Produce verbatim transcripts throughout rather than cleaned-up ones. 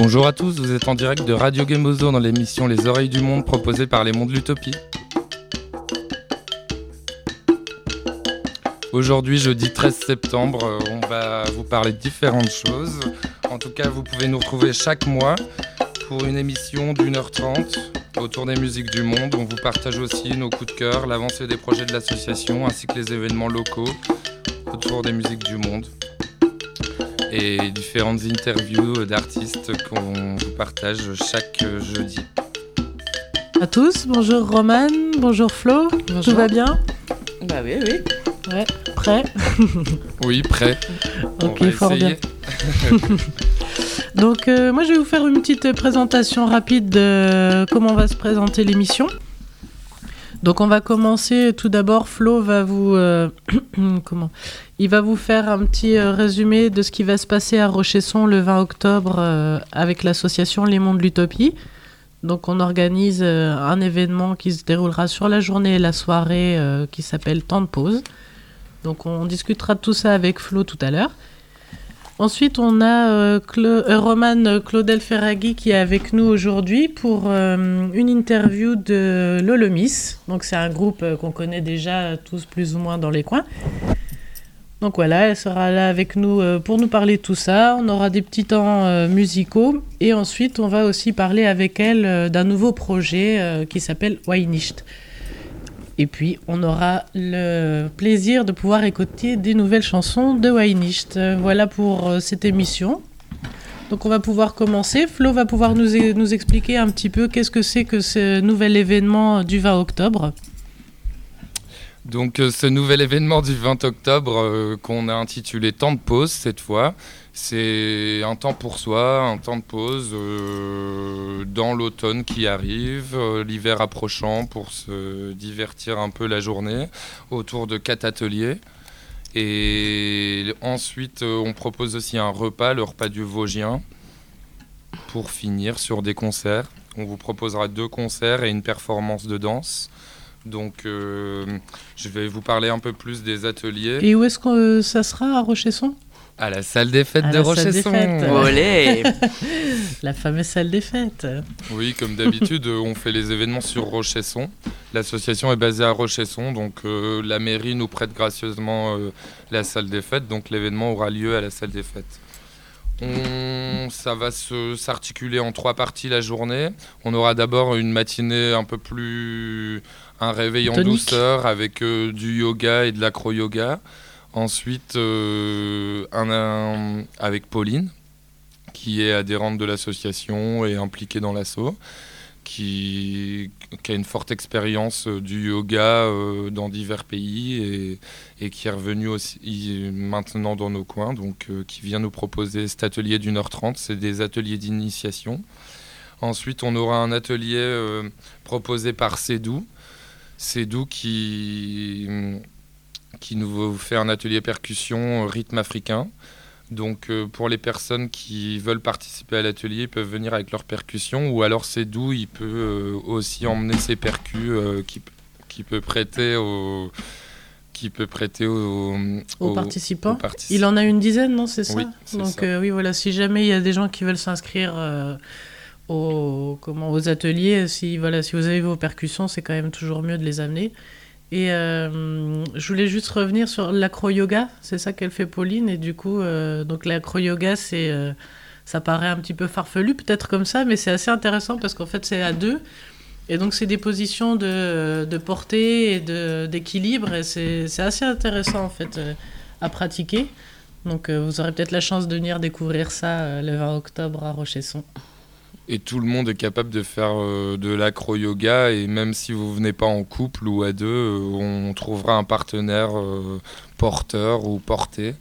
Bonjour à tous, vous êtes en direct de Radio Gemozo dans l'émission Les Oreilles du Monde proposée par les Mondes de l'Utopie. Aujourd'hui, jeudi treize septembre, on va vous parler de différentes choses. En tout cas, vous pouvez nous retrouver chaque mois pour une émission d'une heure trente autour des musiques du monde. On vous partage aussi nos coups de cœur, l'avancée des projets de l'association ainsi que les événements locaux autour des musiques du monde. Et différentes interviews d'artistes qu'on vous partage chaque jeudi. À tous, bonjour Roman, bonjour Flo, bonjour. Tout va bien ? Bah oui, oui. Ouais, prêt ? Oui, prêt. Ok, fort bien. Donc euh, moi je vais vous faire une petite présentation rapide de comment va se présenter l'émission. Donc on va commencer tout d'abord, Flo va vous euh, comment il va vous faire un petit euh, résumé de ce qui va se passer à Rochesson le vingt octobre euh, avec l'association Les Mondes de l'Utopie. Donc on organise euh, un événement qui se déroulera sur la journée et la soirée euh, qui s'appelle Temps de pause. Donc on discutera de tout ça avec Flo tout à l'heure. Ensuite, on a euh, Cla- euh, Roman Claudel Ferraghi qui est avec nous aujourd'hui pour euh, une interview de Lolomis. Donc, c'est un groupe euh, qu'on connaît déjà tous plus ou moins dans les coins. Donc voilà, elle sera là avec nous euh, pour nous parler de tout ça. On aura des petits temps euh, musicaux. Et ensuite, on va aussi parler avec elle euh, d'un nouveau projet euh, qui s'appelle Weinicht. Et puis, on aura le plaisir de pouvoir écouter des nouvelles chansons de Weinicht. Voilà pour euh, cette émission. Donc, on va pouvoir commencer. Flo va pouvoir nous, e- nous expliquer un petit peu qu'est-ce que c'est que ce nouvel événement du vingt octobre. Donc, euh, ce nouvel événement du vingt octobre euh, qu'on a intitulé Temps de pause cette fois, c'est un temps pour soi, un temps de pause euh, dans l'automne qui arrive, euh, l'hiver approchant pour se divertir un peu la journée autour de quatre ateliers. Et ensuite, euh, on propose aussi un repas, le repas du Vosgien, pour finir sur des concerts. On vous proposera deux concerts et une performance de danse. Donc, euh, je vais vous parler un peu plus des ateliers. Et où est-ce que euh, ça sera à Rochesson ? À la salle des fêtes À de la salle Rochesson. des fêtes. Olé. La fameuse salle des fêtes. Oui, comme d'habitude, on fait les événements sur Rochesson. L'association est basée à Rochesson, donc euh, la mairie nous prête gracieusement euh, la salle des fêtes, donc l'événement aura lieu à la salle des fêtes. On, ça va se, s'articuler en trois parties la journée. On aura d'abord une matinée un peu plus... un réveil en Tonique. douceur avec euh, du yoga et de l'acro-yoga. Ensuite, euh, un, un, avec Pauline, qui est adhérente de l'association et impliquée dans l'asso, qui, qui a une forte expérience euh, du yoga euh, dans divers pays et, et qui est revenue aussi maintenant dans nos coins, donc euh, qui vient nous proposer cet atelier d'une heure trente. C'est des ateliers d'initiation. Ensuite, on aura un atelier euh, proposé par Cédou. Cédou qui... qui nous fait un atelier percussion euh, rythme africain. Donc euh, pour les personnes qui veulent participer à l'atelier, ils peuvent venir avec leurs percussions, ou alors Cédou, il peut euh, aussi emmener ses percus euh, qui, qui peut prêter aux qui peut prêter aux, Aux, aux, participants. aux participants. Il en a une dizaine, non, c'est ça ? Oui, c'est Donc ça. euh, oui, voilà, si jamais il y a des gens qui veulent s'inscrire euh, aux, comment, aux ateliers, si, voilà, si vous avez vos percussions, c'est quand même toujours mieux de les amener. Et euh, je voulais juste revenir sur l'acro-yoga, c'est ça qu'elle fait Pauline, et du coup, euh, donc l'acro-yoga, c'est, euh, ça paraît un petit peu farfelu peut-être comme ça, mais c'est assez intéressant parce qu'en fait c'est à deux, et donc c'est des positions de, de portée et de, d'équilibre, et c'est, c'est assez intéressant en fait euh, à pratiquer. Donc euh, vous aurez peut-être la chance de venir découvrir ça euh, le vingt octobre à Rochesson. Et tout le monde est capable de faire euh, de l'acro-yoga, et même si vous venez pas en couple ou à deux, euh, on trouvera un partenaire euh, porteur ou porté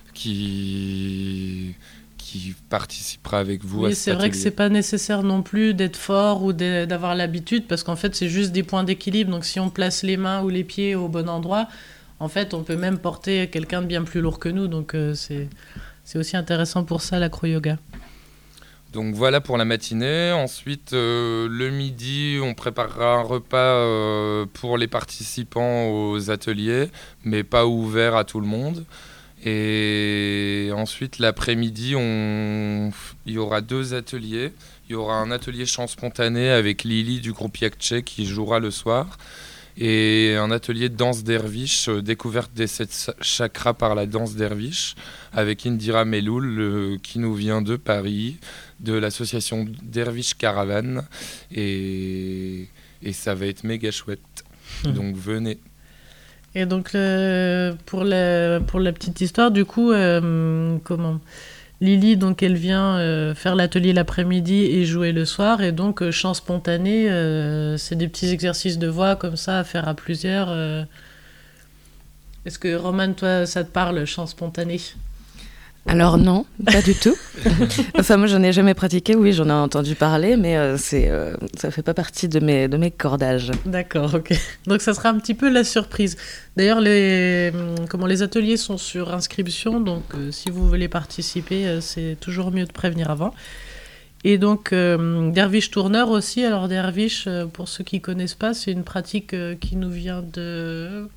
qui, qui participera avec vous à Oui, cet c'est vrai que atelier. c'est pas nécessaire non plus d'être fort ou de- d'avoir l'habitude, parce qu'en fait c'est juste des points d'équilibre. Donc si on place les mains ou les pieds au bon endroit, en fait on peut même porter quelqu'un de bien plus lourd que nous. Donc euh, c'est, c'est aussi intéressant pour ça l'acro-yoga. Donc voilà pour la matinée. Ensuite, euh, le midi, on préparera un repas euh, pour les participants aux ateliers, mais pas ouvert à tout le monde. Et ensuite, l'après-midi, on... il y aura deux ateliers. Il y aura un atelier chant spontané avec Lily du groupe Yakche qui jouera le soir. Et un atelier de danse derviche, euh, découverte des sept chakras par la danse derviche, avec Indira Meloul, euh, qui nous vient de Paris, de l'association Derviche Caravane. Et, et ça va être méga chouette. Mmh. Donc venez. Et donc, le, pour, la, pour la petite histoire, du coup, euh, comment Lily, donc, elle vient euh, faire l'atelier l'après-midi et jouer le soir. Et donc, euh, chant spontané, euh, c'est des petits exercices de voix comme ça à faire à plusieurs. Euh. Est-ce que, Romane, toi, ça te parle, chant spontané ? Alors non, pas du tout. Enfin, moi, j'en ai jamais pratiqué. Oui, j'en ai entendu parler, mais euh, c'est, euh, ça fait pas partie de mes, de mes cordages. D'accord, ok. Donc, ça sera un petit peu la surprise. D'ailleurs, les, comment, les ateliers sont sur inscription, donc euh, si vous voulez participer, euh, c'est toujours mieux de prévenir avant. Et donc, euh, derviche tourneur aussi. Alors, derviche, euh, pour ceux qui connaissent pas, c'est une pratique euh, qui nous vient de...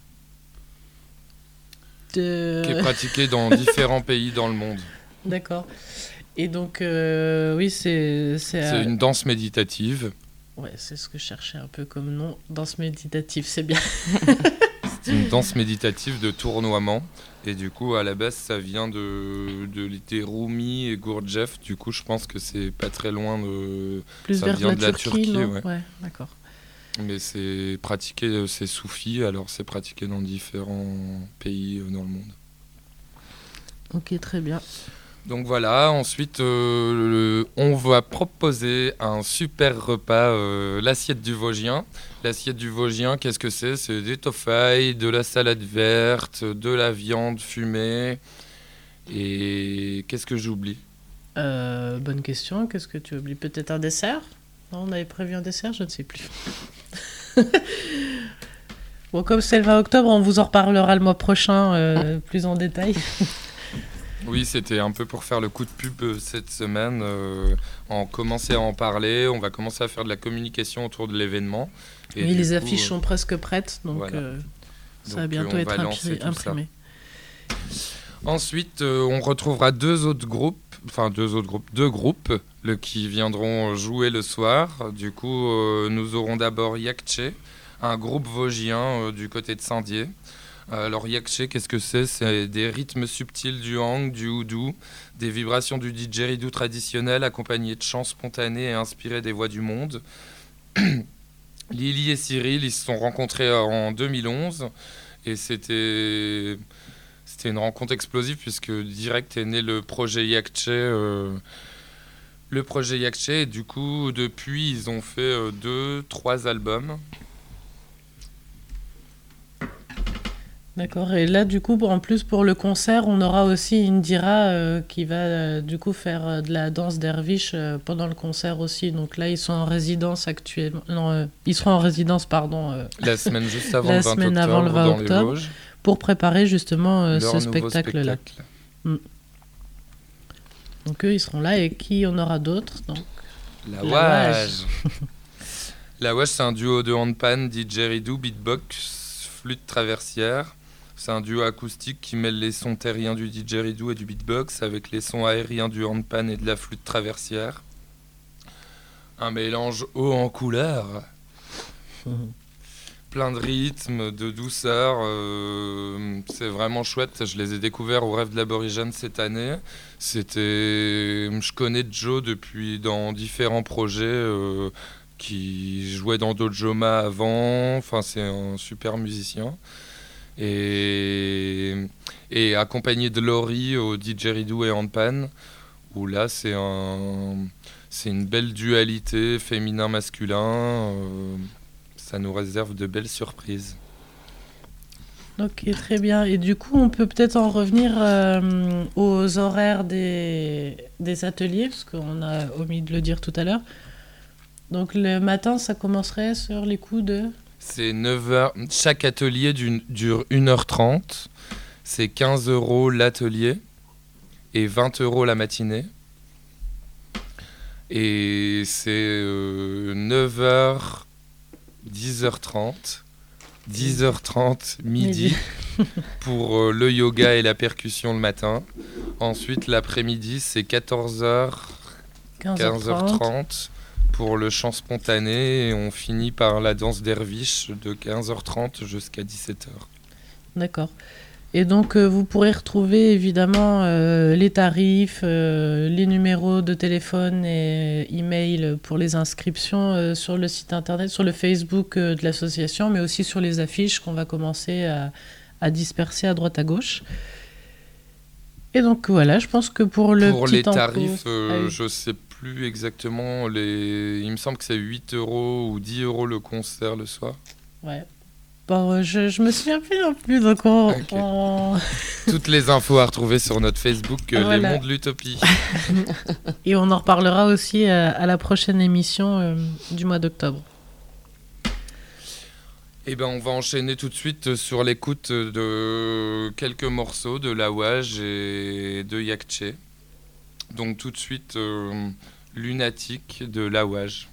De... qui est pratiqué dans différents pays dans le monde. D'accord. Et donc, euh, oui, c'est... C'est, c'est euh... une danse méditative. Ouais, c'est ce que je cherchais un peu comme nom. Danse méditative, c'est bien. C'est une danse méditative de tournoiement. Et du coup, à la base, ça vient de, de des Rumi et Gurdjieff. Du coup, je pense que c'est pas très loin de... Plus ça vers vient la de la Turquie, Turquie. non ouais. Ouais, d'accord. Mais c'est pratiqué, c'est soufi, alors c'est pratiqué dans différents pays dans le monde. Ok, très bien. Donc voilà, ensuite euh, le, on va proposer un super repas, euh, l'assiette du Vosgien. L'assiette du Vosgien, qu'est-ce que c'est ? C'est des tofailles, de la salade verte, de la viande fumée. Et qu'est-ce que j'oublie ? euh, Bonne question, qu'est-ce que tu oublies ? Peut-être un dessert ? Non, on avait prévu un dessert, je ne sais plus. Bon, comme c'est le vingt octobre, on vous en reparlera le mois prochain euh, plus en détail. Oui, c'était un peu pour faire le coup de pub cette semaine. Euh, on commençait à en parler, on va commencer à faire de la communication autour de l'événement. Et oui, les coup, affiches euh, sont presque prêtes, donc voilà. euh, ça donc, va bientôt va être impi- imprimé. Ensuite, euh, on retrouvera deux autres groupes, enfin deux autres groupes, deux groupes le, qui viendront jouer le soir. Du coup, euh, nous aurons d'abord Yakche, un groupe vosgien euh, du côté de Saint-Dié. Euh, alors Yakche, qu'est-ce que c'est ? C'est des rythmes subtils du hang, du houdou, des vibrations du didgeridoo traditionnel accompagnées de chants spontanés et inspirés des voix du monde. Lily et Cyril, ils se sont rencontrés en deux mille onze et c'était... C'était une rencontre explosive puisque direct est né le projet Yakche. Euh, le projet Yakche, et du coup, depuis, ils ont fait euh, deux, trois albums. D'accord. Et là, du coup, en plus, pour le concert, on aura aussi Indira euh, qui va, euh, du coup, faire euh, de la danse derviche euh, pendant le concert aussi. Donc là, ils sont en résidence actuellement. Non, euh, ils seront en résidence, pardon. Euh, la semaine juste avant la le vingt semaine octobre, avant le vingt dans octobre. les Vosges. Pour préparer justement euh, ce spectacle-là. Spectacle. Mm. Donc eux, ils seront là. Et qui on aura d'autres donc La Wage. La Wage, c'est un duo de handpan, didgeridoo, beatbox, flûte traversière. C'est un duo acoustique qui mêle les sons terriens du didgeridoo et du beatbox avec les sons aériens du handpan et de la flûte traversière. Un mélange haut en couleur. Mmh. Plein de rythmes, de douceur, euh, c'est vraiment chouette. Je les ai découverts au Rêve de l'Aborigène cette année. C'était, je connais Joe depuis dans différents projets euh, qui jouaient dans Dojoma avant. Enfin, c'est un super musicien. Et, et accompagné de Laurie au didgeridoo et handpan, où là c'est un, c'est une belle dualité féminin-masculin. Euh, Ça nous réserve de belles surprises. Ok, très bien. Et du coup, on peut peut-être en revenir euh, aux horaires des, des ateliers, parce qu'on a omis de le dire tout à l'heure. Donc le matin, ça commencerait sur les coups de... C'est neuf heures. Chaque atelier dure une heure trente. C'est quinze euros l'atelier et vingt euros la matinée. Et c'est euh, neuf heures... dix heures trente, dix heures trente, midi, pour euh, le yoga et la percussion le matin. Ensuite, l'après-midi, c'est quatorze heures, quinze heures trente pour le chant spontané. Et on finit par la danse derviche de quinze heures trente jusqu'à dix-sept heures. D'accord. Et donc, euh, vous pourrez retrouver évidemment euh, les tarifs, euh, les numéros de téléphone et email pour les inscriptions euh, sur le site internet, sur le Facebook euh, de l'association, mais aussi sur les affiches qu'on va commencer à, à disperser à droite à gauche. Et donc voilà, je pense que pour le pour petit les tempo, tarifs, euh, ah oui. je sais plus exactement. Les... Il me semble que c'est huit euros ou dix euros le concert le soir. Ouais. Bon, je, je me souviens plus non plus, donc on... Okay. on... Toutes les infos à retrouver sur notre Facebook, euh, Voilà. Les Mondes de l'Utopie. Et on en reparlera aussi à, à la prochaine émission euh, du mois d'octobre. Eh ben, on va enchaîner tout de suite sur l'écoute de quelques morceaux de Lawaj et de Yakche. Donc tout de suite, euh, Lunatique de Lawaj.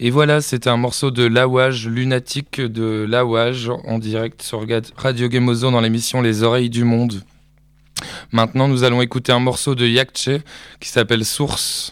Et voilà, c'était un morceau de Lawage, Lunatique de Lawage, en direct sur Radio Gemozo dans l'émission Les Oreilles du Monde. Maintenant, nous allons écouter un morceau de Yakche qui s'appelle Source.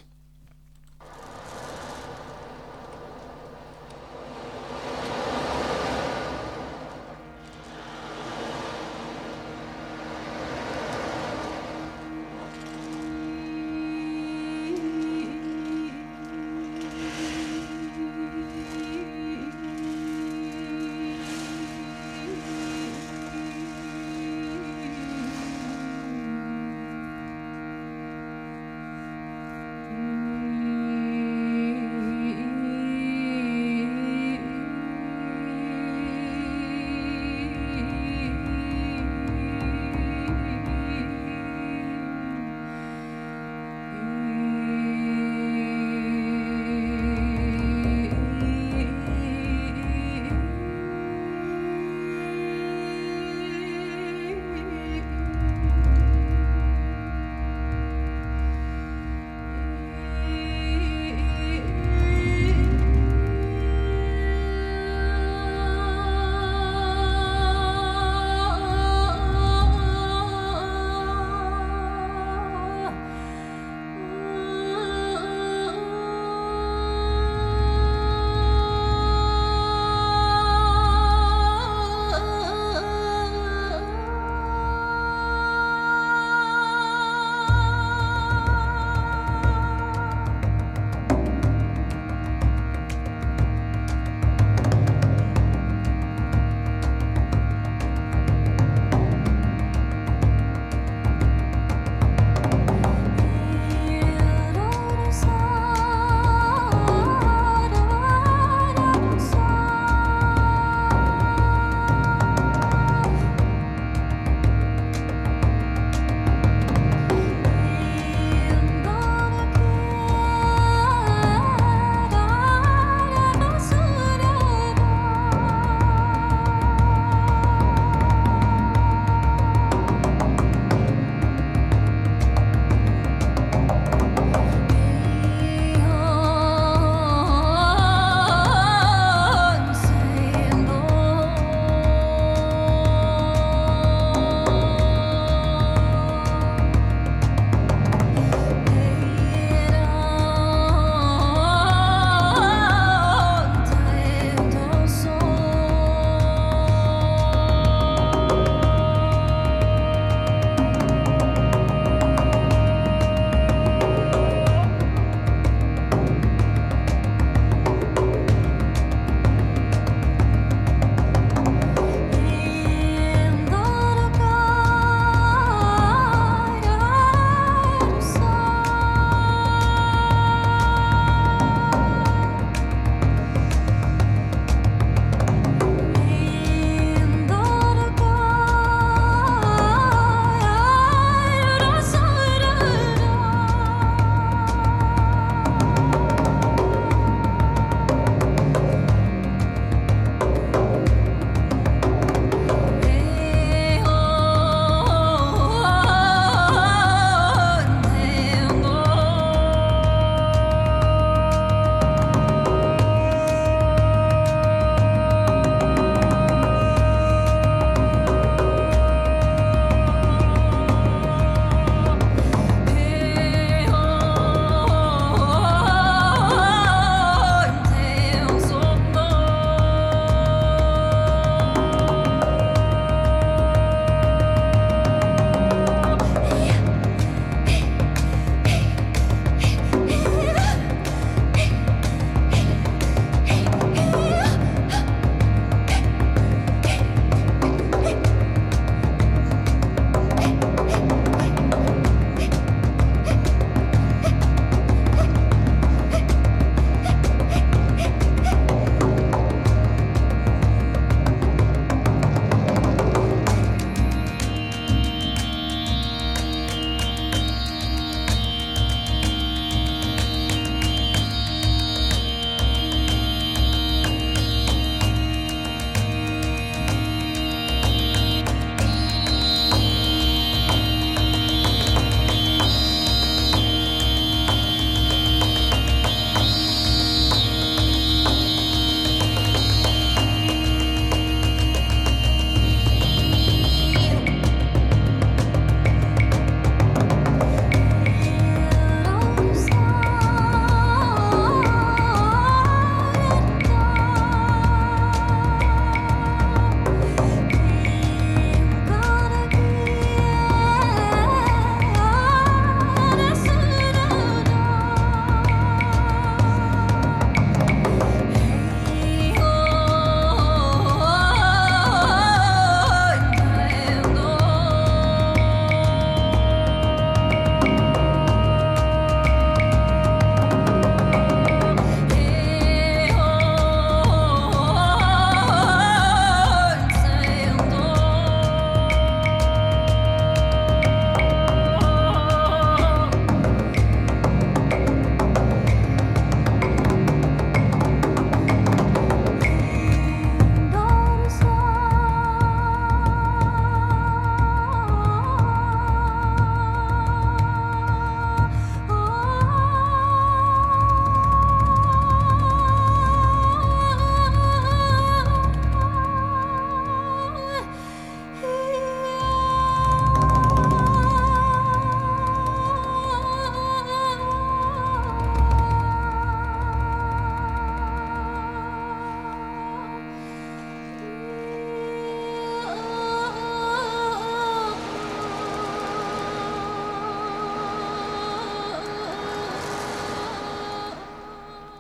Mm-hmm.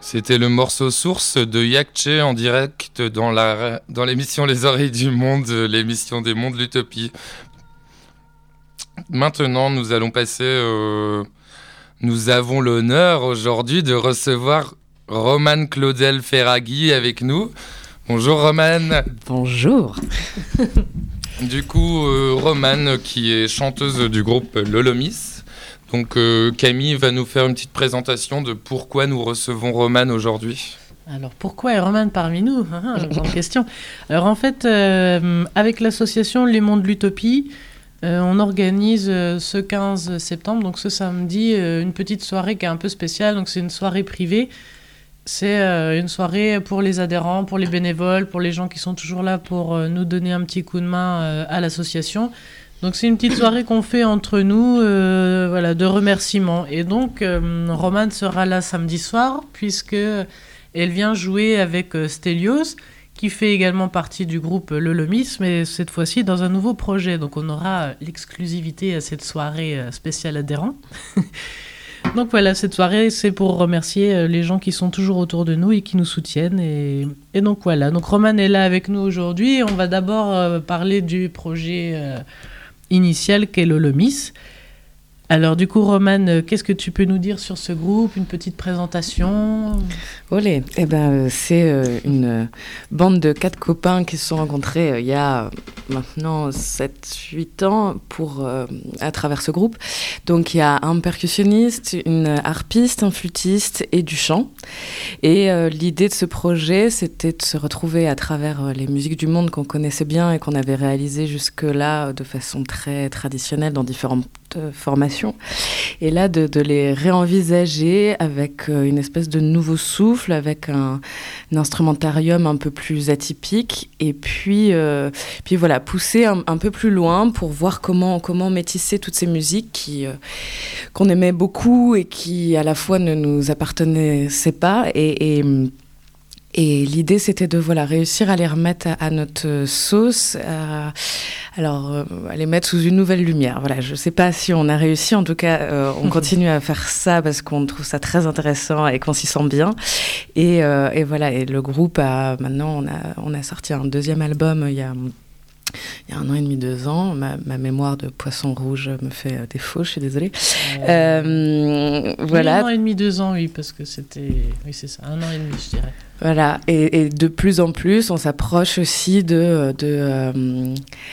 C'était le morceau source de Yakche en direct dans, la, dans l'émission Les Oreilles du Monde, l'émission des mondes l'Utopie. Maintenant, nous allons passer... Euh, nous avons l'honneur aujourd'hui de recevoir Romane Claudel Ferraghi avec nous. Bonjour Romane. Bonjour. Du coup, euh, Romane qui est chanteuse du groupe Lolomis. Donc euh, Camille va nous faire une petite présentation de pourquoi nous recevons Romane aujourd'hui. Alors pourquoi est Romane parmi nous? Ah, grande question. Alors en fait, euh, avec l'association Les Mondes l'Utopie, euh, on organise euh, ce quinze septembre, donc ce samedi, euh, une petite soirée qui est un peu spéciale. Donc c'est une soirée privée. C'est euh, une soirée pour les adhérents, pour les bénévoles, pour les gens qui sont toujours là pour euh, nous donner un petit coup de main euh, à l'association. Donc c'est une petite soirée qu'on fait entre nous, euh, voilà, de remerciements. Et donc euh, Romane sera là samedi soir, puisque elle vient jouer avec euh, Stelios, qui fait également partie du groupe Lolomis, mais cette fois-ci dans un nouveau projet. Donc on aura l'exclusivité à cette soirée euh, spéciale adhérent. Donc voilà, cette soirée, c'est pour remercier euh, les gens qui sont toujours autour de nous et qui nous soutiennent. Et, et donc voilà, donc Romane est là avec nous aujourd'hui. On va d'abord euh, parler du projet... Euh, initial qu'est Lolomis. Alors du coup, Romane, qu'est-ce que tu peux nous dire sur ce groupe? Une petite présentation? Olé, eh ben, euh, c'est euh, une bande de quatre copains qui se sont rencontrés euh, il y a maintenant sept huit ans pour, euh, à travers ce groupe. Donc il y a un percussionniste, une harpiste, un flûtiste et du chant. Et euh, l'idée de ce projet, c'était de se retrouver à travers euh, les musiques du monde qu'on connaissait bien et qu'on avait réalisées jusque-là euh, de façon très traditionnelle dans différentes euh, formations. Et là, de, de les réenvisager avec euh, une espèce de nouveau souffle, avec un, un instrumentarium un peu plus atypique, et puis, euh, puis voilà, pousser un, un peu plus loin pour voir comment, comment métisser toutes ces musiques qui, euh, qu'on aimait beaucoup et qui, à la fois, ne nous appartenaient pas. Et, et Et l'idée, c'était de voilà, réussir à les remettre à, à notre sauce, à, alors, euh, à les mettre sous une nouvelle lumière. Voilà, je ne sais pas si on a réussi. En tout cas, euh, on continue à faire ça parce qu'on trouve ça très intéressant et qu'on s'y sent bien. Et, euh, et voilà, et le groupe, a, maintenant, on a, on a sorti un deuxième album il y a... Il y a un an et demi, deux ans, ma, ma mémoire de poisson rouge me fait défaut, je suis désolée. Euh, euh, voilà. Oui, un an et demi, deux ans, oui, parce que c'était... Oui, c'est ça, un an et demi, je dirais. Voilà, et, et de plus en plus, on s'approche aussi de, de, euh,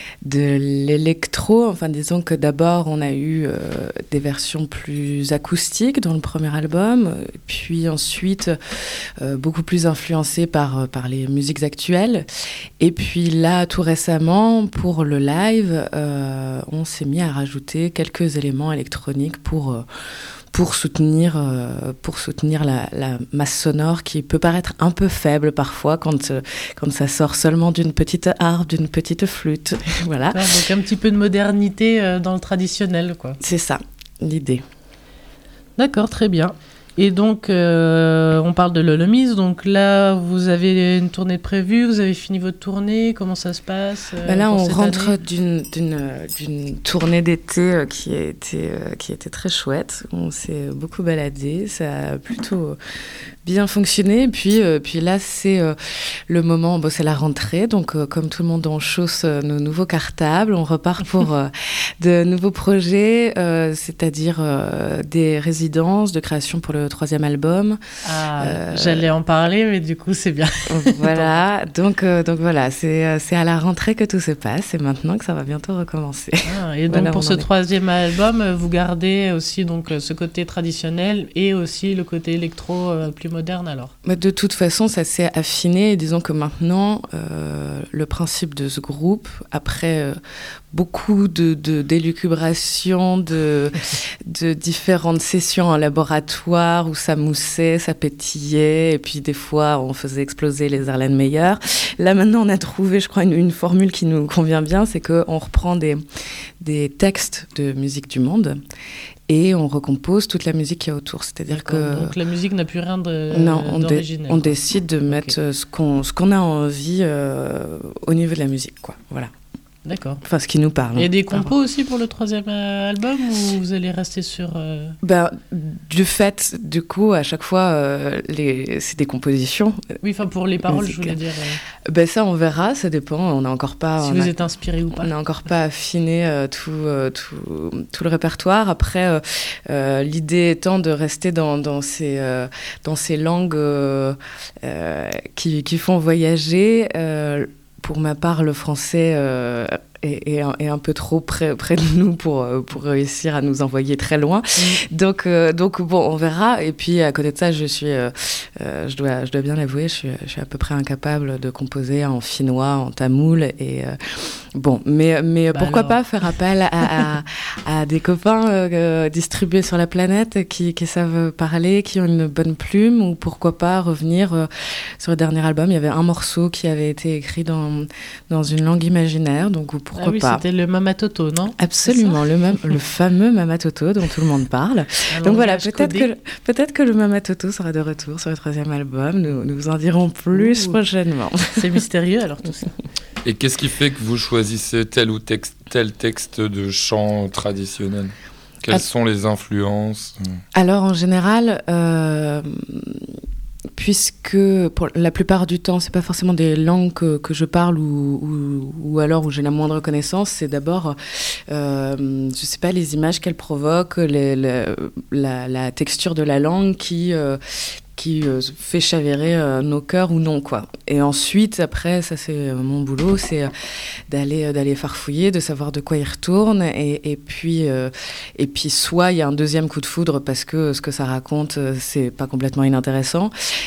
de l'électro. Enfin, disons que d'abord, on a eu euh, des versions plus acoustiques dans le premier album, puis ensuite, euh, beaucoup plus influencées par, par les musiques actuelles. Et puis là, tout récemment, pour le live, euh, on s'est mis à rajouter quelques éléments électroniques pour... Euh, pour soutenir, euh, pour soutenir la, la masse sonore qui peut paraître un peu faible parfois quand, euh, quand ça sort seulement d'une petite harpe, d'une petite flûte. Voilà. Donc un petit peu de modernité euh, dans le traditionnel, quoi. C'est ça, l'idée. D'accord, très bien. Et donc, euh, on parle de Lolomis. Donc là, vous avez une tournée de prévue, vous avez fini votre tournée. Comment ça se passe euh, ben Là, on rentre année d'une, d'une, d'une tournée d'été qui a été, qui a été très chouette. On s'est beaucoup baladé. Ça a plutôt bien fonctionné. Et puis, euh, puis là, c'est euh, le moment, bon, c'est la rentrée. Donc, euh, comme tout le monde, on chausse euh, nos nouveaux cartables. On repart pour euh, de nouveaux projets, euh, c'est-à-dire euh, des résidences de création pour le troisième album. Ah, euh, j'allais en parler, mais du coup, c'est bien. Voilà, donc, euh, donc voilà, c'est, c'est à la rentrée que tout se passe et maintenant que ça va bientôt recommencer. Ah, et donc, voilà, pour ce troisième album, vous gardez aussi donc, ce côté traditionnel et aussi le côté électro euh, plus moderne alors? De toute façon, ça s'est affiné et disons que maintenant, euh, le principe de ce groupe, après euh, beaucoup de, de, d'élucubrations, de, de différentes sessions en laboratoire, où ça moussait, ça pétillait, et puis des fois on faisait exploser les Erlenmeyer. Là maintenant on a trouvé, je crois, une, une formule qui nous convient bien, c'est qu'on reprend des, des textes de musique du monde et on recompose toute la musique qu'il y a autour. C'est-à-dire que... Donc la musique n'a plus rien de, non, on d'originel. Dé, on décide de mettre okay. ce, qu'on, ce qu'on a envie euh, au niveau de la musique, quoi. Voilà. D'accord. Enfin, ce qui nous parle. Il y a des compos aussi pour le troisième euh, album ou vous allez rester sur... Euh... Ben, du fait, du coup, à chaque fois, euh, les... c'est des compositions. Oui, enfin pour les paroles, musique. Je voulais dire... Euh... Ben ça, on verra, ça dépend. On n'a encore pas... Si vous a... êtes inspiré ou pas. On n'a encore pas affiné euh, tout, euh, tout, tout le répertoire. Après, euh, euh, l'idée étant de rester dans, dans, ces, euh, dans ces langues euh, euh, qui, qui font voyager. Euh, Pour ma part, le français euh, est, est, un, est un peu trop près, près de nous pour, pour réussir à nous envoyer très loin. Mmh. Donc, euh, donc, bon, on verra. Et puis, à côté de ça, je suis, euh, euh, je dois, je dois bien l'avouer, je suis, je suis à peu près incapable de composer en finnois, en tamoul. Et euh, bon, mais, mais bah pourquoi alors. pas faire appel à, à, à des copains euh, distribués sur la planète qui, qui savent parler, qui ont une bonne plume, ou pourquoi pas revenir euh, sur le dernier album. Il y avait un morceau qui avait été écrit dans dans une langue imaginaire, donc pourquoi ah oui, pas. C'était le Mama Toto, non? Absolument, le, ma- le fameux Mama Toto dont tout le monde parle. Un donc voilà, peut-être que, peut-être que le Mama Toto sera de retour sur le troisième album, nous, nous vous en dirons plus Ouh. prochainement. C'est mystérieux alors tout ça. Et qu'est-ce qui fait que vous choisissez tel ou texte, tel texte de chant traditionnel? Quelles ah. sont les influences? Alors en général... Euh... puisque pour la plupart du temps, c'est pas forcément des langues que, que je parle ou, ou, ou alors où j'ai la moindre connaissance, c'est d'abord, euh, je sais pas, les images qu'elles provoquent, les, les, la, la texture de la langue qui... Euh, qui euh, fait chavirer euh, nos cœurs ou non, quoi. Et ensuite, après, ça c'est euh, mon boulot, c'est euh, d'aller, euh, d'aller farfouiller, de savoir de quoi il retourne, et, et, puis, euh, et puis soit il y a un deuxième coup de foudre parce que ce que ça raconte, euh, c'est pas complètement inintéressant,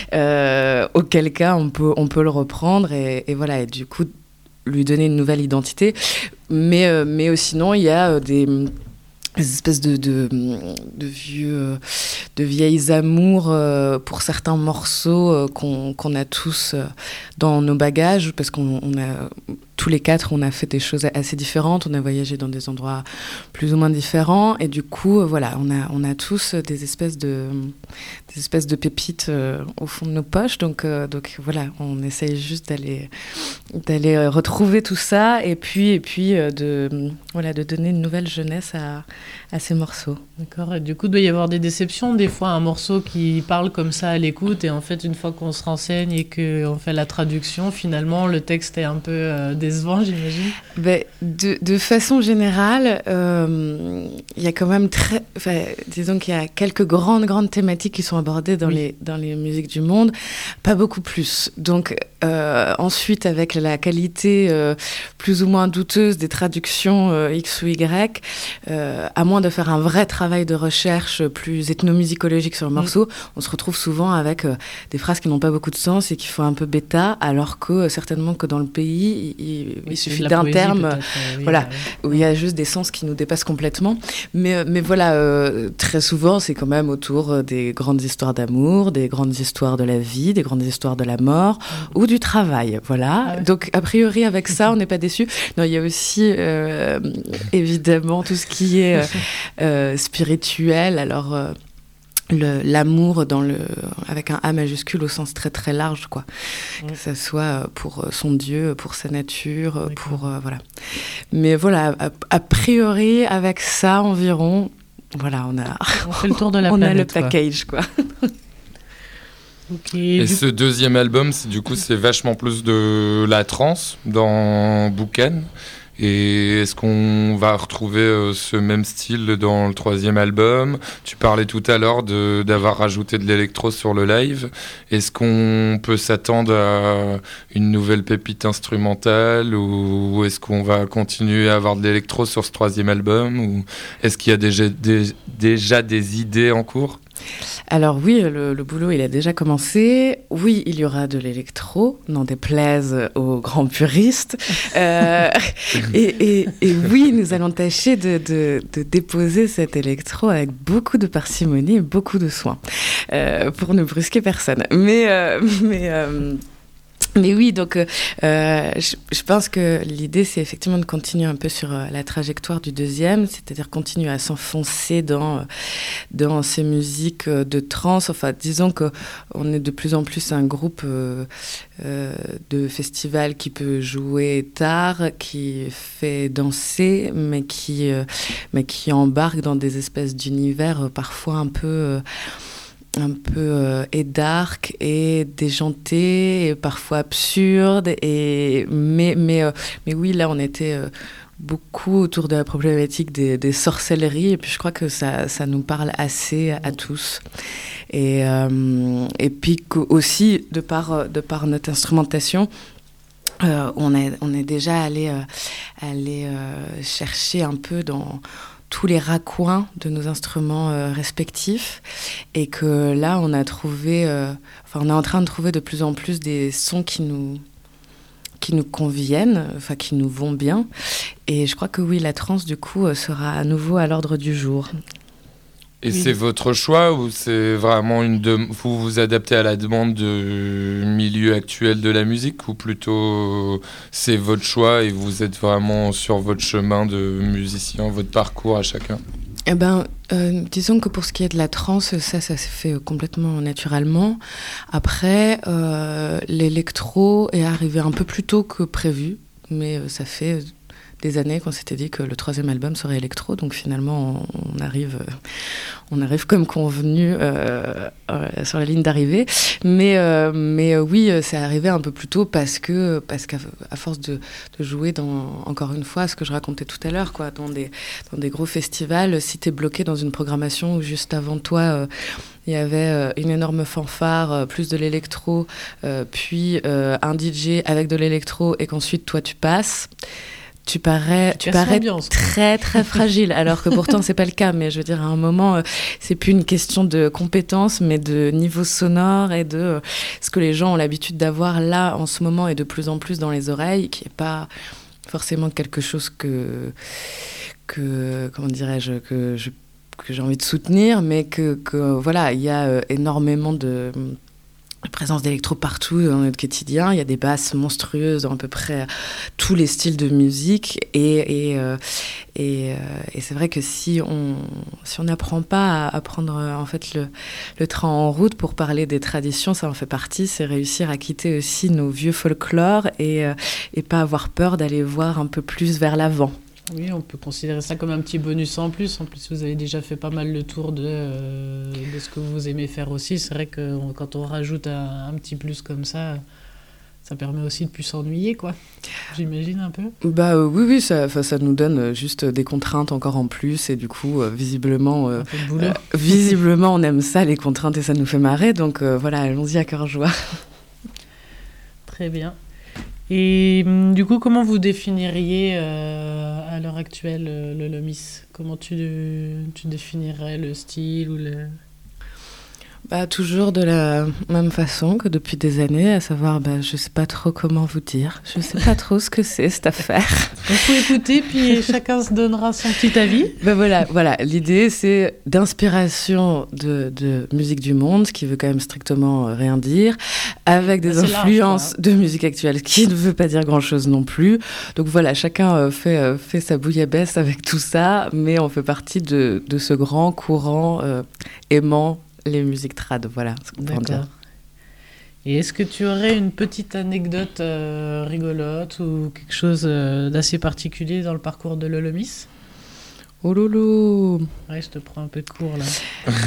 euh, auquel cas on peut, on peut le reprendre, et, et voilà, et du coup, lui donner une nouvelle identité. Mais, euh, mais euh, sinon, il y a euh, des... des espèces de, de, de, vieux, de vieilles amours euh, pour certains morceaux euh, qu'on, qu'on a tous euh, dans nos bagages, parce qu'on on a, tous les quatre, on a fait des choses assez différentes, on a voyagé dans des endroits plus ou moins différents, et du coup, euh, voilà, on a, on a tous des espèces de, des espèces de pépites euh, au fond de nos poches, donc, euh, donc voilà, on essaye juste d'aller, d'aller retrouver tout ça, et puis, et puis euh, de, voilà, de donner une nouvelle jeunesse à à ces morceaux. D'accord, et du coup, il doit y avoir des déceptions, des fois un morceau qui parle comme ça à l'écoute, et en fait, une fois qu'on se renseigne et qu'on fait la traduction, finalement, le texte est un peu euh, décevant, j'imagine. Ben, de, de façon générale, il euh, y a quand même très... Enfin, disons qu'il y a quelques grandes, grandes thématiques qui sont abordées dans, oui. les, dans les musiques du monde, pas beaucoup plus. Donc, euh, ensuite, avec la qualité euh, plus ou moins douteuse des traductions euh, X ou Y, euh, à moins de faire un vrai travail de recherche plus ethnomusicologique sur le morceau, mmh. on se retrouve souvent avec euh, des phrases qui n'ont pas beaucoup de sens et qui font un peu bêta, alors que euh, certainement que dans le pays, il, il, oui, il suffit d'un poésie, terme euh, oui, voilà, bah, oui. où il y a juste des sens qui nous dépassent complètement. Mais, mais voilà, euh, très souvent, c'est quand même autour des grandes histoires d'amour, des grandes histoires de la vie, des grandes histoires de la mort mmh. ou du travail. Voilà. Ah ouais. Donc, a priori, avec ça, on n'est pas déçus. Non, il y a aussi, euh, évidemment, tout ce qui est euh, euh, spirituel. Alors, euh, le, l'amour dans le, avec un A majuscule au sens très très large, quoi. Mmh. Que ça soit pour son Dieu, pour sa nature, D'accord. pour euh, voilà. Mais voilà, a, a priori, avec ça environ, voilà, on a, on fait le tour de la on planète. On a le package, quoi. Okay. Et ce deuxième album, c'est, du coup, c'est vachement plus de la trance dans Boucan. Et est-ce qu'on va retrouver euh, ce même style dans le troisième album? Tu parlais tout à l'heure de, d'avoir rajouté de l'électro sur le live. Est-ce qu'on peut s'attendre à une nouvelle pépite instrumentale, ou est-ce qu'on va continuer à avoir de l'électro sur ce troisième album, ou est-ce qu'il y a déjà des, déjà des idées en cours? Alors oui, le, le boulot, il a déjà commencé. Oui, il y aura de l'électro, n'en déplaise aux grands puristes. Euh, et, et, et oui, nous allons tâcher de, de, de déposer cet électro avec beaucoup de parcimonie et beaucoup de soin, euh, pour ne brusquer personne. Mais... Euh, mais euh, Mais oui, donc euh, je, je pense que l'idée, c'est effectivement de continuer un peu sur euh, la trajectoire du deuxième, c'est-à-dire continuer à s'enfoncer dans, dans ces musiques de trance. Enfin, disons qu'on est de plus en plus un groupe euh, euh, de festival qui peut jouer tard, qui fait danser, mais qui, euh, mais qui embarque dans des espèces d'univers euh, parfois un peu... Euh, un peu euh, et dark et déjanté et parfois absurde et mais mais euh, mais oui, là on était euh, beaucoup autour de la problématique des, des sorcelleries, et puis je crois que ça ça nous parle assez à tous, et euh, et puis aussi de par de par notre instrumentation, euh, on est on est déjà allé euh, allé euh, chercher un peu dans tous les raccoins de nos instruments euh, respectifs, et que là on a trouvé euh, enfin on est en train de trouver de plus en plus des sons qui nous qui nous conviennent, enfin qui nous vont bien, et je crois que oui, la trance du coup sera à nouveau à l'ordre du jour. Et oui. C'est votre choix, ou c'est vraiment une de... vous vous adaptez à la demande du milieu actuel de la musique, ou plutôt c'est votre choix et vous êtes vraiment sur votre chemin de musicien, votre parcours à chacun? Eh ben, euh, disons que pour ce qui est de la trance, ça, ça s'est fait complètement naturellement. Après, euh, l'électro est arrivé un peu plus tôt que prévu, mais euh, ça fait des années qu'on s'était dit que le troisième album serait électro, donc finalement on, on arrive, euh, on arrive comme convenu euh, euh, sur la ligne d'arrivée. Mais, euh, mais euh, oui, c'est arrivé un peu plus tôt parce que parce qu'à à force de, de jouer dans, encore une fois, ce que je racontais tout à l'heure, quoi, dans des dans des gros festivals, si t'es bloqué dans une programmation où juste avant toi euh, il y avait euh, une énorme fanfare, euh, plus de l'électro, euh, puis euh, un D J avec de l'électro, et qu'ensuite toi tu passes. Tu parais, tu parais très très fragile, alors que pourtant c'est pas le cas. Mais je veux dire, à un moment, euh, c'est plus une question de compétences, mais de niveau sonore et de euh, ce que les gens ont l'habitude d'avoir là en ce moment et de plus en plus dans les oreilles, qui est pas forcément quelque chose que que comment dirais-je que je que j'ai envie de soutenir, mais que que voilà, il y a euh, énormément de présence d'électro partout dans notre quotidien. Il y a des basses monstrueuses dans à peu près tous les styles de musique, et, et, euh, et, euh, et c'est vrai que si on si on n'apprend pas à, à prendre en fait le, le train en route pour parler des traditions, ça en fait partie. C'est réussir à quitter aussi nos vieux folklores et, euh, et pas avoir peur d'aller voir un peu plus vers l'avant. Oui, on peut considérer ça comme un petit bonus en plus. En plus, vous avez déjà fait pas mal le tour de, euh, de ce que vous aimez faire aussi. C'est vrai que on, quand on rajoute un, un petit plus comme ça, ça permet aussi de plus s'ennuyer, quoi. J'imagine un peu. Bah euh, oui, oui, ça, ça nous donne juste des contraintes encore en plus, et du coup, euh, visiblement, euh, un peu de boulot. euh, visiblement, on aime ça, les contraintes, et ça nous fait marrer. Donc euh, voilà, allons-y à cœur joie. Très bien. Et du coup, comment vous définiriez euh, à l'heure actuelle euh, le Lomis ? Comment tu, tu définirais le style ou le... Bah, toujours de la même façon que depuis des années, à savoir, bah, je sais pas trop comment vous dire, je sais pas trop ce que c'est cette affaire. Il faut écouter, puis chacun se donnera son petit avis. Ben voilà, voilà. L'idée, c'est d'inspiration de, de musique du monde, ce qui veut quand même strictement rien dire, avec des bah, influences large, de musique actuelle, ce qui ne veut pas dire grand-chose non plus. Donc voilà, chacun fait, fait sa bouillabaisse avec tout ça, mais on fait partie de, de ce grand courant euh, aimant les musiques trad, voilà ce qu'on peut en dire. Et est-ce que tu aurais une petite anecdote euh, rigolote ou quelque chose euh, d'assez particulier dans le parcours de Lolomis ? Oh loulou. Ouais, je te prends un peu de cours là.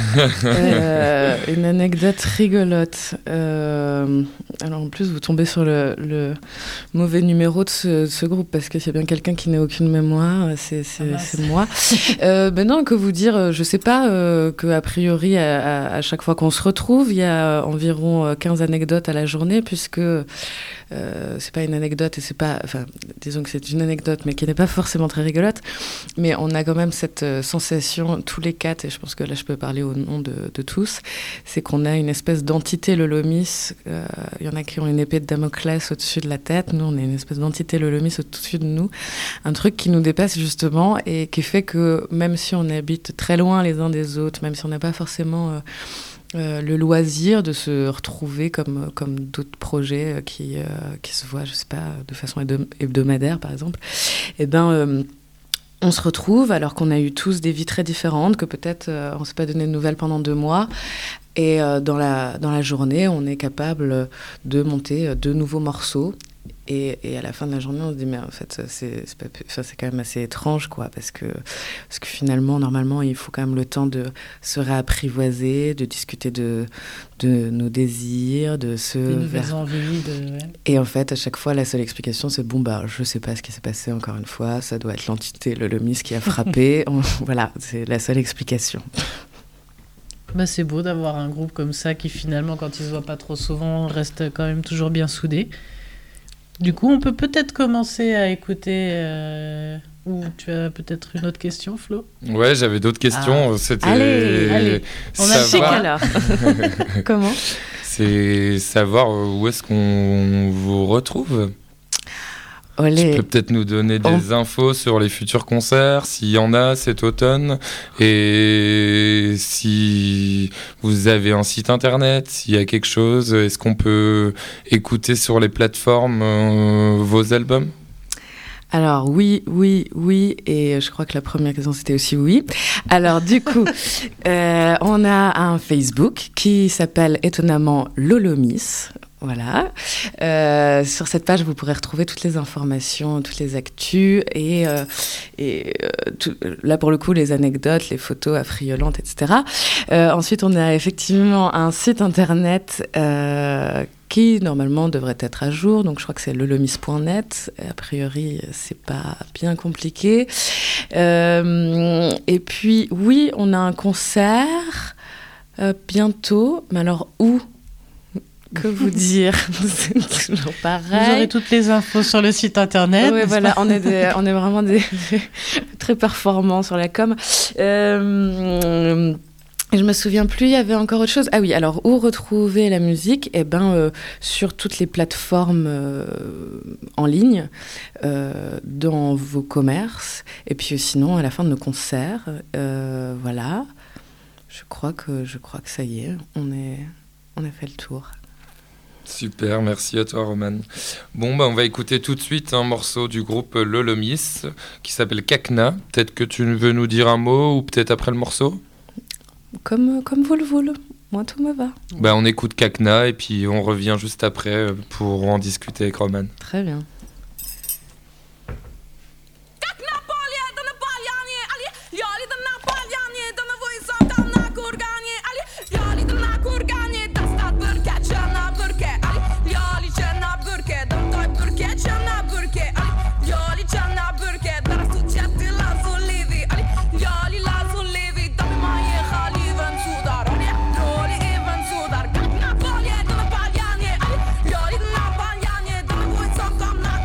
euh, une anecdote rigolote. Euh, alors en plus, vous tombez sur le, le mauvais numéro de ce, de ce groupe, parce que s'il y a bien quelqu'un qui n'a aucune mémoire, c'est, c'est, ah c'est moi. euh, ben non, que vous dire, je sais pas, euh, qu'a priori, à, à, à chaque fois qu'on se retrouve, il y a environ quinze anecdotes à la journée, puisque euh, c'est pas une anecdote et c'est pas, enfin, disons que c'est une anecdote, mais qui n'est pas forcément très rigolote, mais on a quand même cette sensation, tous les quatre, et je pense que là je peux parler au nom de, de tous, c'est qu'on a une espèce d'entité Lolomis. Il euh, y en a qui ont une épée de Damoclès au-dessus de la tête, nous on est une espèce d'entité Lolomis au-dessus de nous, un truc qui nous dépasse justement, et qui fait que même si on habite très loin les uns des autres, même si on n'a pas forcément euh, euh, le loisir de se retrouver comme, comme d'autres projets qui, euh, qui se voient, je sais pas, de façon hebdomadaire, par exemple. Et ben, euh, on se retrouve alors qu'on a eu tous des vies très différentes, que peut-être euh, on ne s'est pas donné de nouvelles pendant deux mois. Et euh, dans, la, dans la journée, on est capable de monter deux nouveaux morceaux. Et, et à la fin de la journée, on se dit, mais en fait, c'est, c'est, pas, enfin, c'est quand même assez étrange, quoi, parce que, parce que finalement, normalement, il faut quand même le temps de se réapprivoiser, de discuter de, de nos désirs, de se... Des nouvelles vers... envies. De... Ouais. Et en fait, à chaque fois, la seule explication, c'est, bon, bah, je sais pas ce qui s'est passé, encore une fois, ça doit être l'entité, le Lomis qui a frappé. on, voilà, c'est la seule explication. Bah, c'est beau d'avoir un groupe comme ça qui, finalement, quand ils se voient pas trop souvent, reste quand même toujours bien soudés. Du coup, on peut peut-être commencer à écouter... Euh... Ou tu as peut-être une autre question, Flo ? Ouais, j'avais d'autres questions. Ah. C'était... Allez, allez. On a savoir... alors. Comment ? C'est savoir où est-ce qu'on vous retrouve. Olé. Tu peux peut-être nous donner des oh. infos sur les futurs concerts, s'il y en a cet automne, et si vous avez un site internet, s'il y a quelque chose, est-ce qu'on peut écouter sur les plateformes euh, vos albums ? Alors oui, oui, oui, et je crois que la première question c'était aussi oui. Alors du coup, euh, on a un Facebook qui s'appelle étonnamment Lolomis. Voilà. Euh, sur cette page, vous pourrez retrouver toutes les informations, toutes les actus et, euh, et euh, tout, là, pour le coup, les anecdotes, les photos affriolantes, et cetera. Euh, ensuite, on a effectivement un site internet euh, qui, normalement, devrait être à jour. Donc, je crois que c'est lolomis point net. A priori, c'est pas bien compliqué. Euh, et puis, oui, on a un concert euh, bientôt. Mais alors, où ? Que vous dire, c'est toujours pareil. Vous aurez toutes les infos sur le site internet. Oui, voilà, on est, des, on est vraiment des, très performants sur la com. Euh, je me souviens plus, il y avait encore autre chose. Ah oui, alors où retrouver la musique ? Eh ben, euh, sur toutes les plateformes euh, en ligne, euh, dans vos commerces, et puis sinon à la fin de nos concerts. Euh, voilà, je crois que je crois que ça y est, on est, on a fait le tour. Super, merci à toi Romane. Bon, bah, on va écouter tout de suite un morceau du groupe Lolomis qui s'appelle Cacna. Peut-être que tu veux nous dire un mot ou peut-être après le morceau ? Comme, comme vous le voulez, moi tout me va. Bah, on écoute Cacna et puis on revient juste après pour en discuter avec Romane. Très bien. Come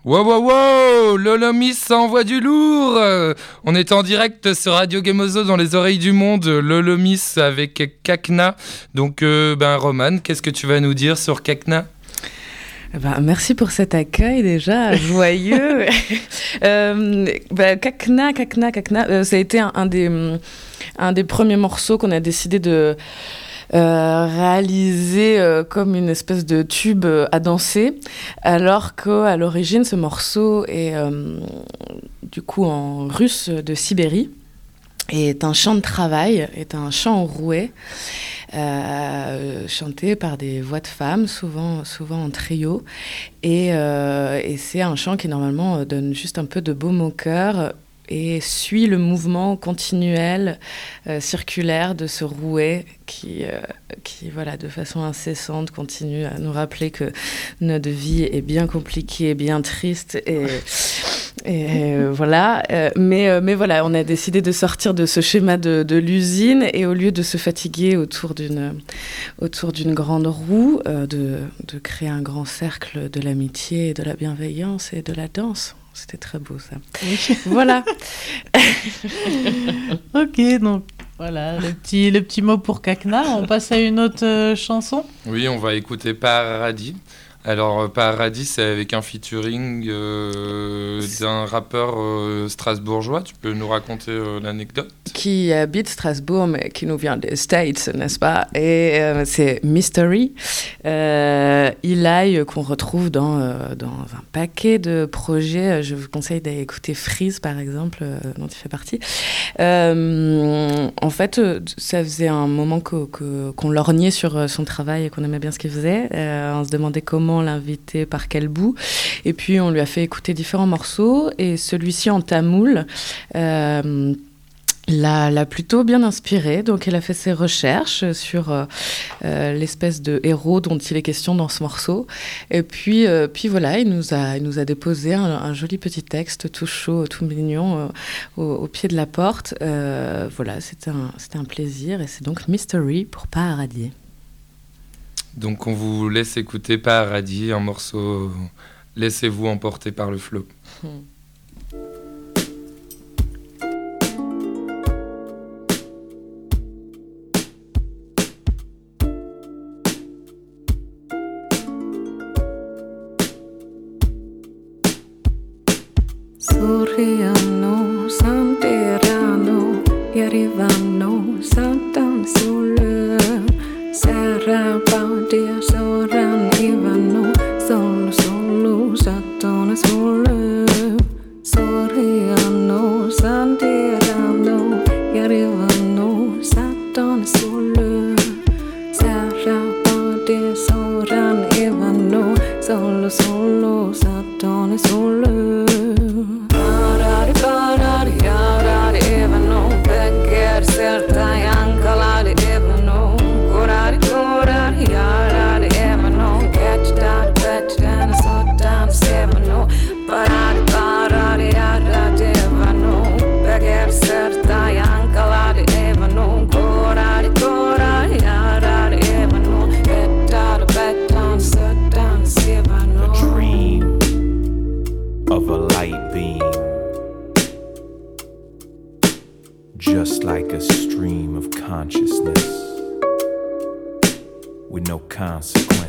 Wow, wow, wow, Lolomis, ça envoie du lourd. Euh, On est en direct sur Radio Gemozo dans les oreilles du monde, Lolomis avec Kakna. Donc, euh, ben, Roman, qu'est-ce que tu vas nous dire sur Kakna ? Ben, merci pour cet accueil déjà joyeux. euh, ben, Kakna, Kakna, Kakna, euh, ça a été un, un, des, un des premiers morceaux qu'on a décidé de euh, réaliser euh, comme une espèce de tube euh, à danser, alors qu'à l'origine ce morceau est euh, du coup en russe de Sibérie, et est un chant de travail, est un chant au rouet. Euh, chanté par des voix de femmes, souvent, souvent en trio. Et, euh, et c'est un chant qui, normalement, donne juste un peu de baume au cœur et suit le mouvement continuel, euh, circulaire de ce rouet qui, euh, qui, voilà, de façon incessante, continue à nous rappeler que notre vie est bien compliquée, bien triste et... Et euh, voilà, euh, mais, euh, mais voilà, on a décidé de sortir de ce schéma de, de l'usine et au lieu de se fatiguer autour d'une, autour d'une grande roue, euh, de, de créer un grand cercle de l'amitié, de la bienveillance et de la danse. C'était très beau ça. Oui. Voilà. Ok, donc voilà, le petit, le petit mot pour Kakna. On passe à une autre euh, chanson. Oui, on va écouter Paradis. Alors, Paradis, c'est avec un featuring euh, d'un rappeur euh, strasbourgeois. Tu peux nous raconter euh, l'anecdote ? Qui habite Strasbourg, mais qui nous vient des States, n'est-ce pas ? Et euh, c'est Mystery. Euh, Eli, qu'on retrouve dans, euh, dans un paquet de projets. Je vous conseille d'aller écouter Freeze, par exemple, euh, dont il fait partie. Euh, en fait, ça faisait un moment que, que, qu'on lorgnait sur son travail et qu'on aimait bien ce qu'il faisait. Euh, on se demandait comment l'inviter, par quel bout. Et puis, on lui a fait écouter différents morceaux. Et celui-ci en tamoul euh, l'a, l'a plutôt bien inspiré. Donc, elle a fait ses recherches sur euh, euh, l'espèce de héros dont il est question dans ce morceau. Et puis, euh, puis voilà, il nous a, il nous a déposé un, un joli petit texte tout chaud, tout mignon euh, au, au pied de la porte. Euh, voilà, c'était un, c'était un plaisir. Et c'est donc Mystery pour Paradis. Donc on vous laisse écouter Paradis, un morceau Laissez-vous emporter par le flow. Hmm. Sorriano, santerano, e arrivano, saltano sulle serrapadia, soran ivano, solo, solo, sattone sulle. Sorriano, santerano, e arrivano, sattone sulle serrapadia, soran ivano, solo, solo, sattone sulle. Just like a stream of consciousness with no consequence.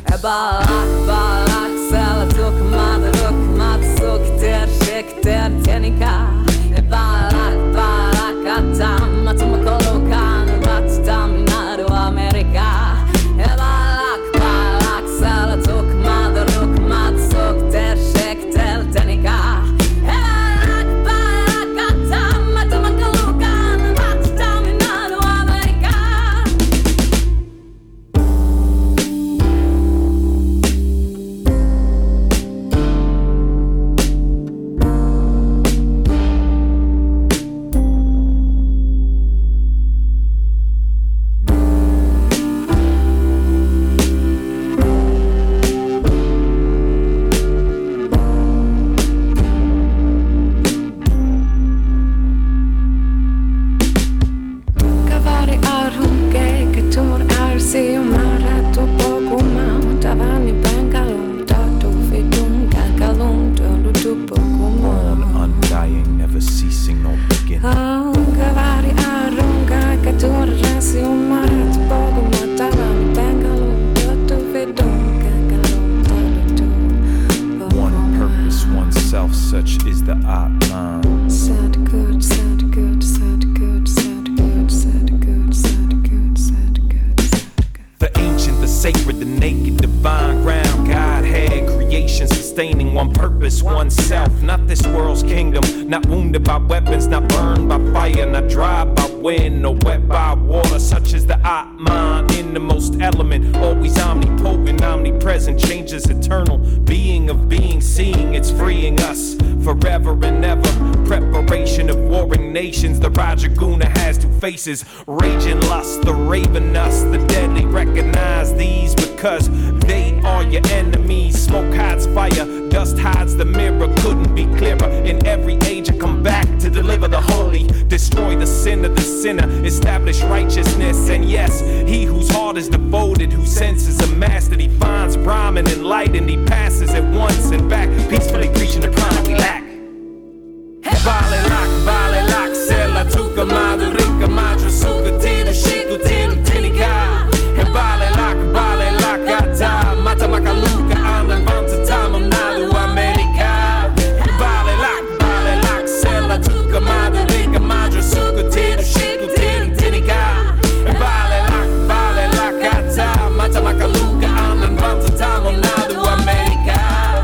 sustaining one purpose, oneself. Not this world's kingdom, not wounded by weapons, not burned by fire, not dry by wind, or wet by water, such as the Atman in the most element. Always omnipotent, omnipresent, changes eternal. Being of being, seeing, it's freeing us forever and ever. Preparation of warring nations, the Rajaguna has two faces. Raging lust, the raven us, the deadly recognize these because they are your enemies. Smoke hides fire, dust hides the mirror, couldn't be clearer. In every age I come back to deliver the holy, destroy the sin of the sinner, establish righteousness. And yes, he whose heart is devoted, whose senses are mastered, he finds Brahman enlightened, he passes at once and back, peacefully preaching the prana we lack. Vale lak, vale lak, sela tuka madurika madra suka tinu shiku tinu tinika. Vale lak, vale lak, ata mata makaluka anan vanta tamam nalu America. Vale lak, vale lak, sela tuka madurika madra suka tinu shiku tinu tinika. Vale lak, vale lak, ata mata makaluka anan vanta tamam nalu America.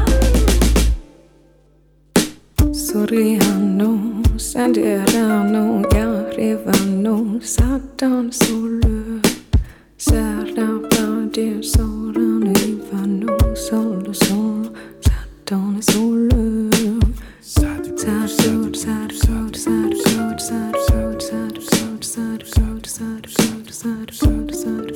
Soriano, Sandirano, Yarivano, Satan Solo, Sarda Padir, Sorano, Ivano, Solo, Solo, Satan Solo, Sad, sad, sad, sad, sad, sad, sad, sad, sad, sad, sad, sad, sad, sad, sad, sad, sad,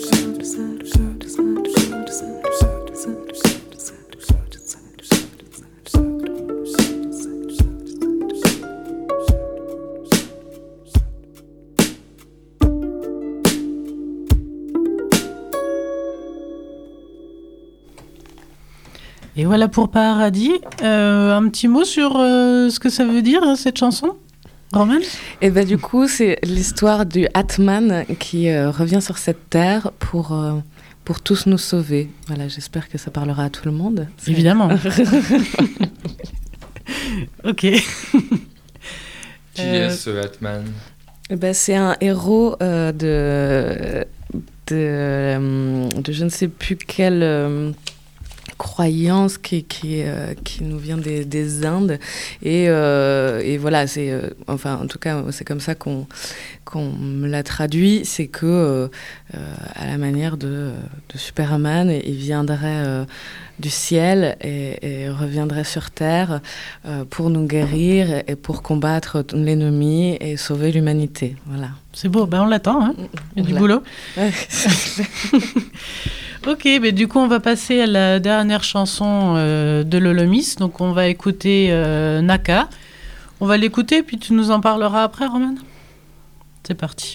Et voilà pour Paradis. Euh, un petit mot sur euh, ce que ça veut dire, hein, cette chanson, Roman ? Et ben du coup, c'est l'histoire du Atman qui euh, revient sur cette terre pour, euh, pour tous nous sauver. Voilà, j'espère que ça parlera à tout le monde. C'est... Évidemment. Ok. Qui Euh, est ce Atman? Eh ben, c'est un héros euh, de, de, euh, de je ne sais plus quelle euh, croyance qui, qui, euh, qui nous vient des, des Indes. Et, euh, et voilà, c'est, euh, enfin, en tout cas, c'est comme ça qu'on, qu'on me l'a traduit. C'est que, euh, euh, à la manière de, de Superman, il viendrait euh, du ciel et, et reviendrait sur Terre euh, pour nous guérir et pour combattre l'ennemi et sauver l'humanité. Voilà. C'est beau, ben on l'attend, hein. Il y a du Voilà. boulot. Ok, mais du coup, on va passer à la dernière chanson euh, de Lolomis. Donc, on va écouter euh, Naka. On va l'écouter, puis tu nous en parleras après, Roman. C'est parti.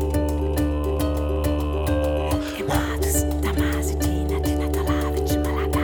Imatus, Damasiti, Natina Talavich, Malak.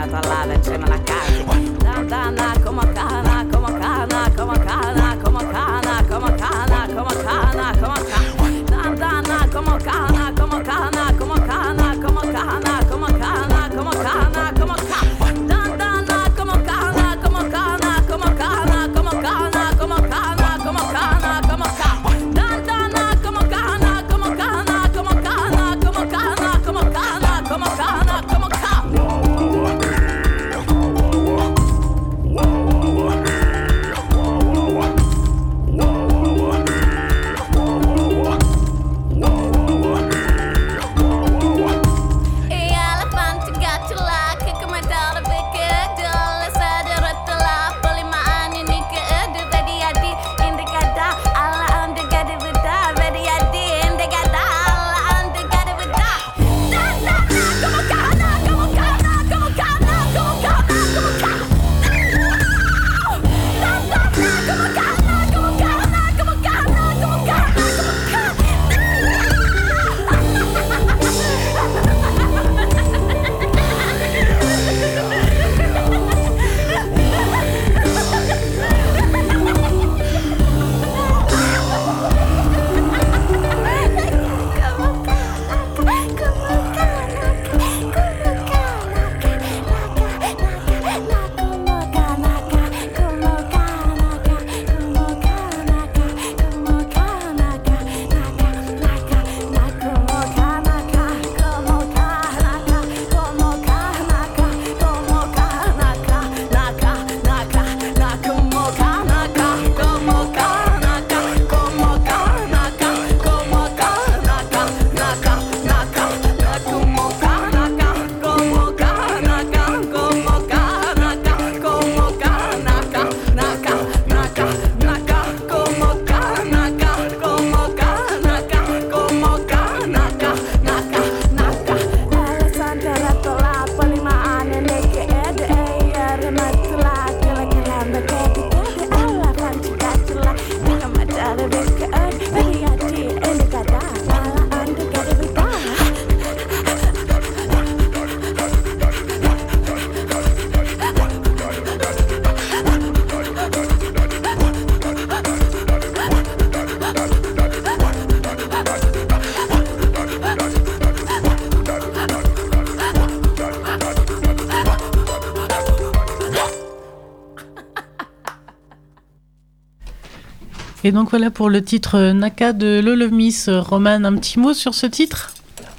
Et donc voilà pour le titre Naka de Lolomis. Romane, un petit mot sur ce titre ?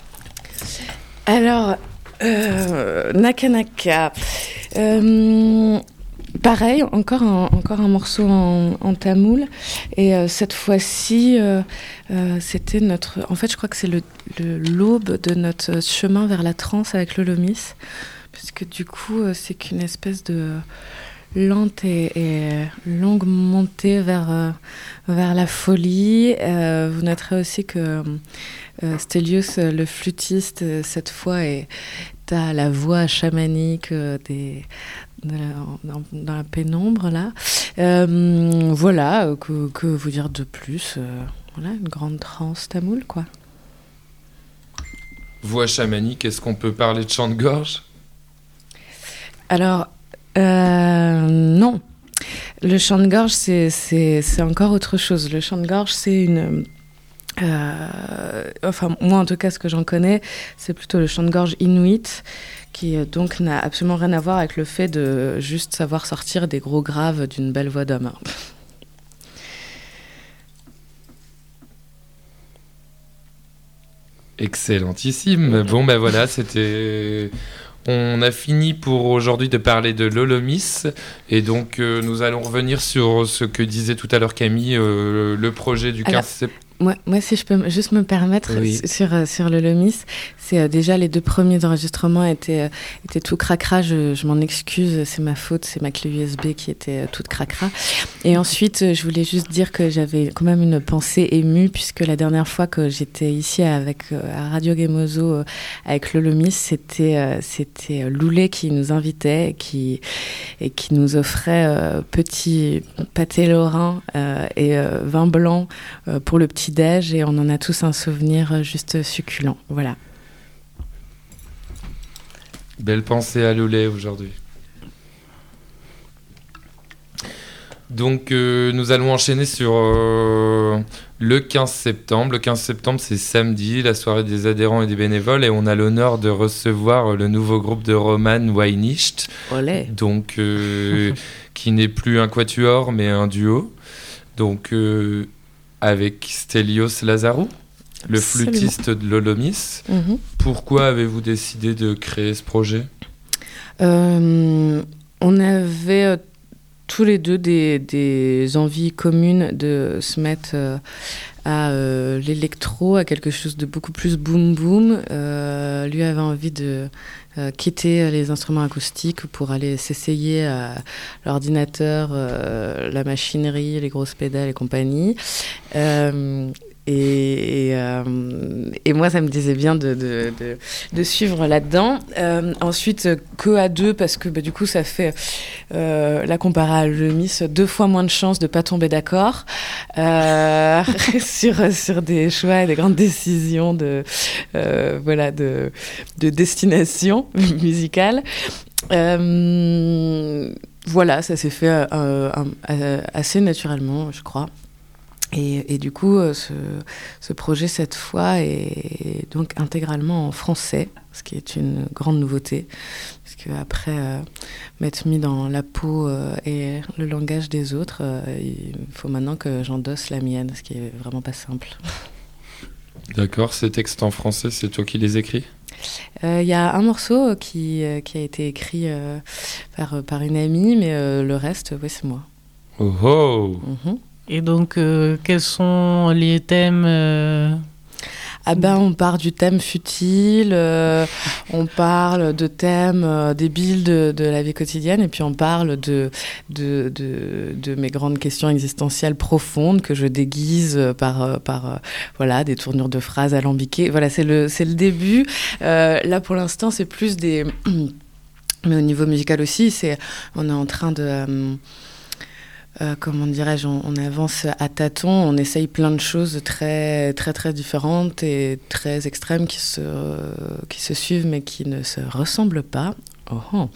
Alors, euh, Naka Naka. Euh, pareil, encore un, encore un morceau en, en tamoul. Et euh, cette fois-ci, euh, euh, c'était notre... En fait, je crois que c'est le, le, l'aube de notre chemin vers la trance avec Lolomis. Puisque du coup, euh, c'est qu'une espèce de... lente et, et longue montée vers, euh, vers la folie. Euh, vous noterez aussi que euh, Stelios, le flûtiste, cette fois, est à la voix chamanique euh, des, de la, dans, dans la pénombre, là. Euh, voilà, que, que vous dire de plus euh, voilà, une grande transe tamoule, quoi. Voix chamanique, est-ce qu'on peut parler de chant de gorge ? Alors... Euh, non. Le chant de gorge, c'est, c'est, c'est encore autre chose. Le chant de gorge, c'est une... Euh, enfin, moi, en tout cas, ce que j'en connais, c'est plutôt le chant de gorge inuit, qui donc n'a absolument rien à voir avec le fait de juste savoir sortir des gros graves d'une belle voix d'homme. Excellentissime. Bon, ben voilà, c'était... On a fini pour aujourd'hui de parler de Lolomis et donc euh, nous allons revenir sur ce que disait tout à l'heure Camille, euh, le projet du quinze septembre. Moi, moi, si je peux juste me permettre, oui. sur, sur Lolomis, c'est euh, déjà les deux premiers enregistrements étaient, euh, étaient tout cracra, je, je m'en excuse, c'est ma faute, c'est ma clé U S B qui était euh, toute cracra. Et ensuite, euh, je voulais juste dire que j'avais quand même une pensée émue, puisque la dernière fois que j'étais ici avec, euh, à Radio Gemozo euh, avec Lolomis, c'était, euh, c'était Loulet qui nous invitait et qui, et qui nous offrait euh, petit pâté lorrain euh, et euh, vin blanc euh, pour le petit déj, et on en a tous un souvenir juste succulent. Voilà. Belle pensée à Lolé aujourd'hui. Donc euh, nous allons enchaîner sur euh, le quinze septembre. Le quinze septembre, c'est samedi, la soirée des adhérents et des bénévoles, et on a l'honneur de recevoir le nouveau groupe de Roman Weinicht, donc euh, qui n'est plus un quatuor mais un duo. Donc euh, avec Stelios Lazarou, le Absolument. flûtiste de l'Olomis. Mm-hmm. Pourquoi avez-vous décidé de créer ce projet ? euh, On avait euh, tous les deux des, des envies communes de se mettre euh, à euh, l'électro, à quelque chose de beaucoup plus boom-boom. Euh, lui avait envie de euh, quitter les instruments acoustiques pour aller s'essayer à l'ordinateur, euh, la machinerie, les grosses pédales et compagnie. Euh, Et, et, euh, et moi, ça me disait bien de, de, de, de suivre là-dedans. Euh, ensuite, que à deux, parce que bah, du coup, ça fait, euh, là, comparé à l'Olomis, deux fois moins de chances de ne pas tomber d'accord euh, sur, sur des choix et des grandes décisions de, euh, voilà, de, de destination musicale. Euh, voilà, ça s'est fait euh, euh, assez naturellement, je crois. Et, et du coup, ce, ce projet, cette fois, est donc intégralement en français, ce qui est une grande nouveauté. Parce qu'après euh, m'être mis dans la peau euh, et le langage des autres, euh, il faut maintenant que j'endosse la mienne, ce qui est vraiment pas simple. D'accord, ces textes en français, c'est toi qui les écris ? Il euh, y a un morceau qui, euh, qui a été écrit euh, par, par une amie, mais euh, le reste, ouais, c'est moi. Oh oh mm-hmm. Et donc, euh, quels sont les thèmes euh... Ah ben, on part du thème futile, euh, on parle de thèmes euh, débiles de, de la vie quotidienne, et puis on parle de, de, de, de mes grandes questions existentielles profondes que je déguise par, par euh, voilà, des tournures de phrases alambiquées. Voilà, c'est le, c'est le début. Euh, là, pour l'instant, c'est plus des... Mais au niveau musical aussi, c'est, on est en train de... Euh, Euh, comment dirais-je, on, on avance à tâtons, on essaye plein de choses très, très, très différentes et très extrêmes qui se, euh, qui se suivent mais qui ne se ressemblent pas. Oh, oh.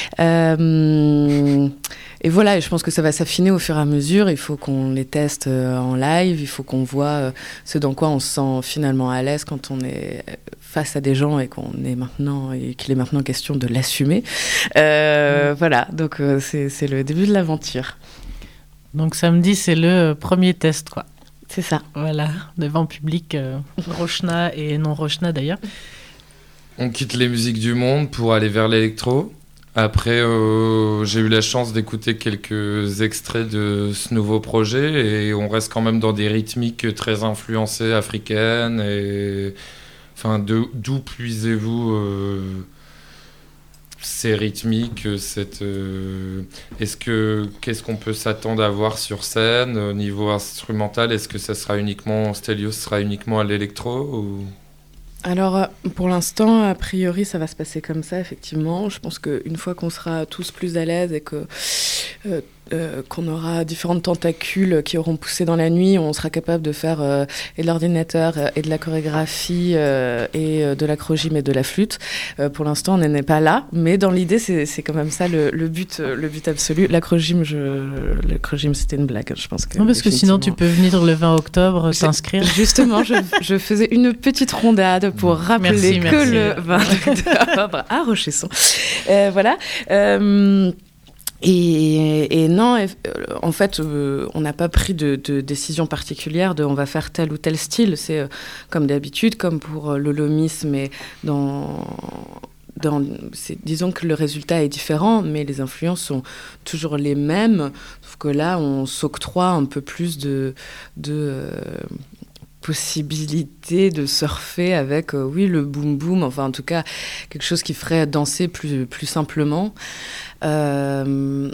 Euh, et voilà, et je pense que ça va s'affiner au fur et à mesure. Il faut qu'on les teste en live, il faut qu'on voit ce dans quoi on se sent finalement à l'aise quand on est face à des gens et qu'on est maintenant et qu'il est maintenant question de l'assumer. Euh, mmh. Voilà, donc euh, c'est, c'est le début de l'aventure. Donc samedi, c'est le premier test, quoi. C'est ça. Voilà, devant public, euh, Rochna et non Rochna d'ailleurs. On quitte les musiques du monde pour aller vers l'électro. Après, euh, j'ai eu la chance d'écouter quelques extraits de ce nouveau projet et on reste quand même dans des rythmiques très influencées africaines. Et... Enfin, de, d'où puisez-vous euh... ces rythmiques, cette, euh, est-ce que, qu'est-ce qu'on peut s'attendre à voir sur scène au niveau instrumental ? Est-ce que ça sera uniquement, Stelios sera uniquement à l'électro ou... Alors, pour l'instant, a priori, ça va se passer comme ça, effectivement. Je pense qu'une fois qu'on sera tous plus à l'aise et que... Euh, Euh, qu'on aura différentes tentacules qui auront poussé dans la nuit, on sera capable de faire euh, et de l'ordinateur euh, et de la chorégraphie euh, et euh, de l'acrogym et de la flûte. Euh, pour l'instant, on n'en est pas là, mais dans l'idée, c'est, c'est quand même ça le, le, but, le but absolu. L'acrogym, je, l'acrogym, c'était une blague, je pense que... Non, parce que sinon, tu peux venir le vingt octobre t'inscrire. Justement, je, je faisais une petite rondade pour rappeler merci, que merci. Le vingt octobre à Rochesson. Euh, voilà. Euh, Et, et non, en fait, euh, on n'a pas pris de, de décision particulière de on va faire tel ou tel style. C'est euh, comme d'habitude, comme pour euh, l'Olomis, mais dans, dans, c'est, disons que le résultat est différent, mais les influences sont toujours les mêmes. Sauf que là, on s'octroie un peu plus de... de euh, possibilité de surfer avec, euh, oui, le boom-boom, enfin en tout cas quelque chose qui ferait danser plus, plus simplement. Euh,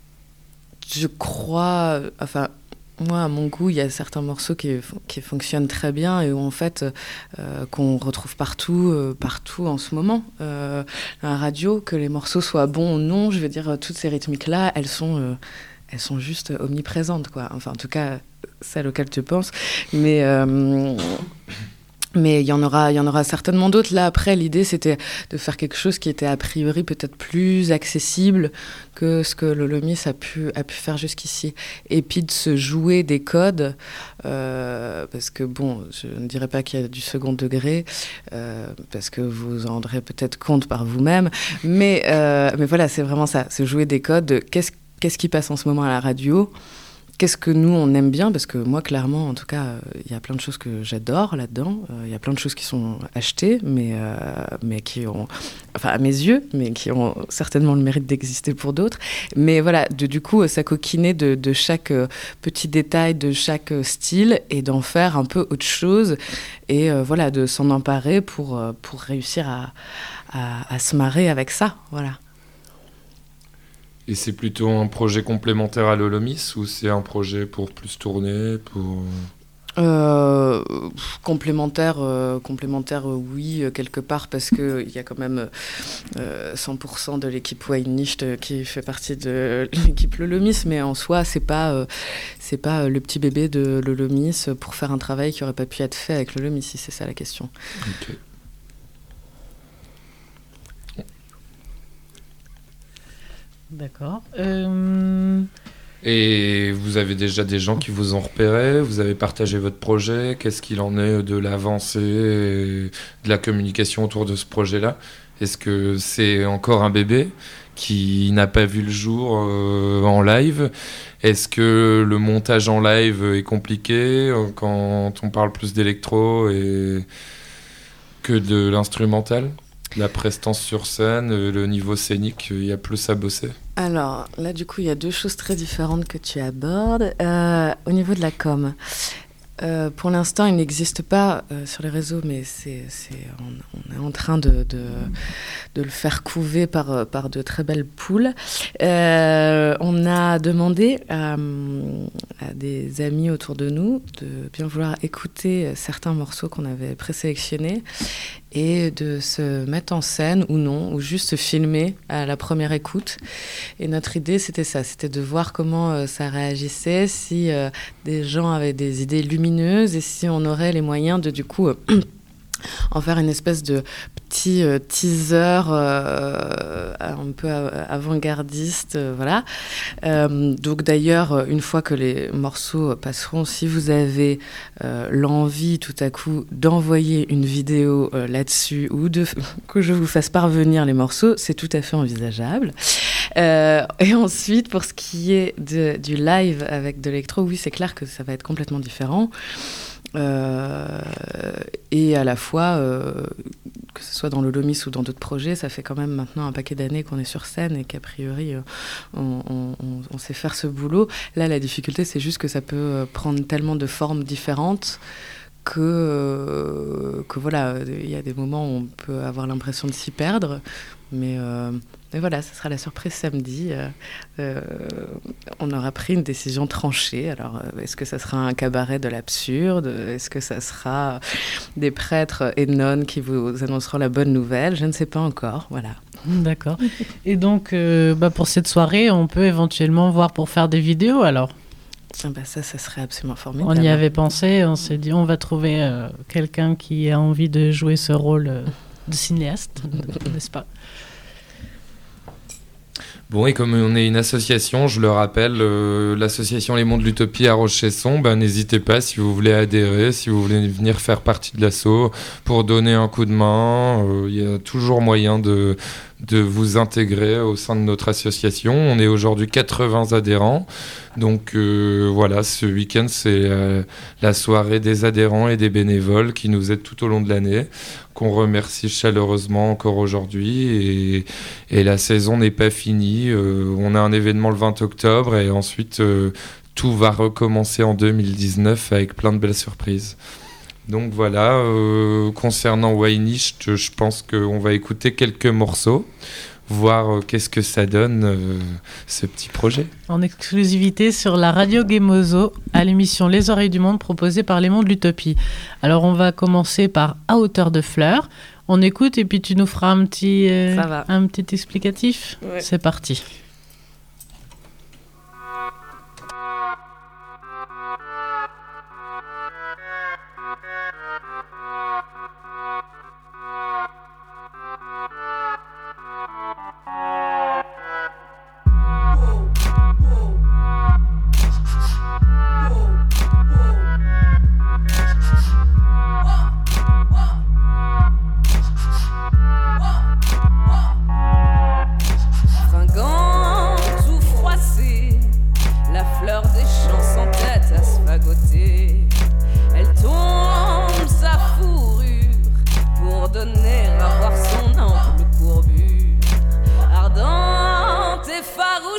je crois, enfin, moi, à mon goût, il y a certains morceaux qui, qui fonctionnent très bien et où, en fait, euh, qu'on retrouve partout, euh, partout en ce moment. Euh, à la radio, que les morceaux soient bons ou non, je veux dire, toutes ces rythmiques-là, elles sont, euh, elles sont juste omniprésentes, quoi. Enfin, en tout cas, celles auxquelles tu penses. Mais... Euh, Mais il y en aura, il y en aura certainement d'autres. Là, après, l'idée, c'était de faire quelque chose qui était a priori peut-être plus accessible que ce que l'Holomis a pu, a pu faire jusqu'ici. Et puis de se jouer des codes, euh, parce que bon, je ne dirais pas qu'il y a du second degré, euh, parce que vous en rendrez peut-être compte par vous-même. Mais, euh, mais voilà, c'est vraiment ça, se jouer des codes de qu'est-ce, qu'est-ce qui passe en ce moment à la radio. Qu'est-ce que nous, on aime bien ? Parce que moi, clairement, en tout cas, il y a plein de choses que j'adore là-dedans. Il euh, y a plein de choses qui sont achetées, mais, euh, mais qui ont, enfin, à mes yeux, mais qui ont certainement le mérite d'exister pour d'autres. Mais voilà, de, du coup, s'acoquiner de, de chaque euh, petit détail, de chaque euh, style, et d'en faire un peu autre chose. Et euh, voilà, de s'en emparer pour, euh, pour réussir à, à, à se marrer avec ça, voilà. Et c'est plutôt un projet complémentaire à l'Holomis ou c'est un projet pour plus tourner pour... Euh, complémentaire, euh, complémentaire euh, oui, euh, quelque part, parce qu'il y a quand même euh, cent pour cent de l'équipe Weinnicht qui fait partie de l'équipe L'Holomis, mais en soi, c'est pas, euh, c'est pas euh, le petit bébé de L'Holomis pour faire un travail qui n'aurait pas pu être fait avec L'Holomis, si c'est ça la question. Ok. D'accord. Euh... Et vous avez déjà des gens qui vous ont repéré, vous avez partagé votre projet, qu'est-ce qu'il en est de l'avancée et de la communication autour de ce projet-là ? Est-ce que c'est encore un bébé qui n'a pas vu le jour euh, en live ? Est-ce que le montage en live est compliqué euh, quand on parle plus d'électro et que de l'instrumental ? La prestance sur scène, le niveau scénique, il y a plus à bosser. Alors, là, du coup, il y a deux choses très différentes que tu abordes. Euh, au niveau de la com, euh, pour l'instant, il n'existe pas euh, sur les réseaux, mais c'est, c'est, on, on est en train de, de, de le faire couver par, par de très belles poules. Euh, on a demandé à, à des amis autour de nous de bien vouloir écouter certains morceaux qu'on avait présélectionnés et de se mettre en scène ou non, ou juste se filmer à la première écoute. Et notre idée, c'était ça, c'était de voir comment euh, ça réagissait, si euh, des gens avaient des idées lumineuses et si on aurait les moyens de, du coup, euh, en faire une espèce de petit euh, teaser euh, un peu avant-gardiste, euh, voilà. Euh, donc d'ailleurs, une fois que les morceaux passeront, si vous avez euh, l'envie tout à coup d'envoyer une vidéo euh, là-dessus ou de que je vous fasse parvenir les morceaux, c'est tout à fait envisageable. Euh, et ensuite, pour ce qui est de, du live avec de l'électro, oui, c'est clair que ça va être complètement différent. Euh, et à la fois, euh, que ce soit dans l'Holomis ou dans d'autres projets, ça fait quand même maintenant un paquet d'années qu'on est sur scène et qu'a priori, euh, on, on, on sait faire ce boulot. Là, la difficulté, c'est juste que ça peut prendre tellement de formes différentes que, euh, que voilà, il y a des moments où on peut avoir l'impression de s'y perdre. Mais, euh, mais voilà, ce sera la surprise samedi. Euh, euh, on aura pris une décision tranchée. Alors, euh, est-ce que ça sera un cabaret de l'absurde ? Est-ce que ça sera des prêtres et nonnes qui vous annonceront la bonne nouvelle ? Je ne sais pas encore. Voilà. D'accord. Et donc, euh, bah pour cette soirée, on peut éventuellement voir pour faire des vidéos alors ? Ah bah ça, ça serait absolument formidable. On y avait pensé, on s'est dit on va trouver euh, quelqu'un qui a envie de jouer ce rôle euh, de cinéaste, n'est-ce pas ? Bon, et comme on est une association, je le rappelle, euh, l'association Les Monts de l'Utopie à Rochesson, ben, n'hésitez pas si vous voulez adhérer, si vous voulez venir faire partie de l'asso pour donner un coup de main. Il euh, y a toujours moyen de, de vous intégrer au sein de notre association. On est aujourd'hui quatre-vingts adhérents. Donc euh, voilà, ce week-end, c'est euh, la soirée des adhérents et des bénévoles qui nous aident tout au long de l'année, qu'on remercie chaleureusement encore aujourd'hui. Et, et la saison n'est pas finie. Euh, on a un événement le vingt octobre et ensuite, euh, tout va recommencer en deux mille dix-neuf avec plein de belles surprises. Donc voilà, euh, concernant Weinnicht, je pense qu'on va écouter quelques morceaux, voir euh, qu'est-ce que ça donne, euh, ce petit projet. En exclusivité sur la radio Gemozo, à l'émission Les Oreilles du Monde proposée par Les Monts de l'Utopie. Alors on va commencer par À hauteur de fleurs. On écoute et puis tu nous feras un petit, euh, Ça va. un petit explicatif. Ouais. C'est parti.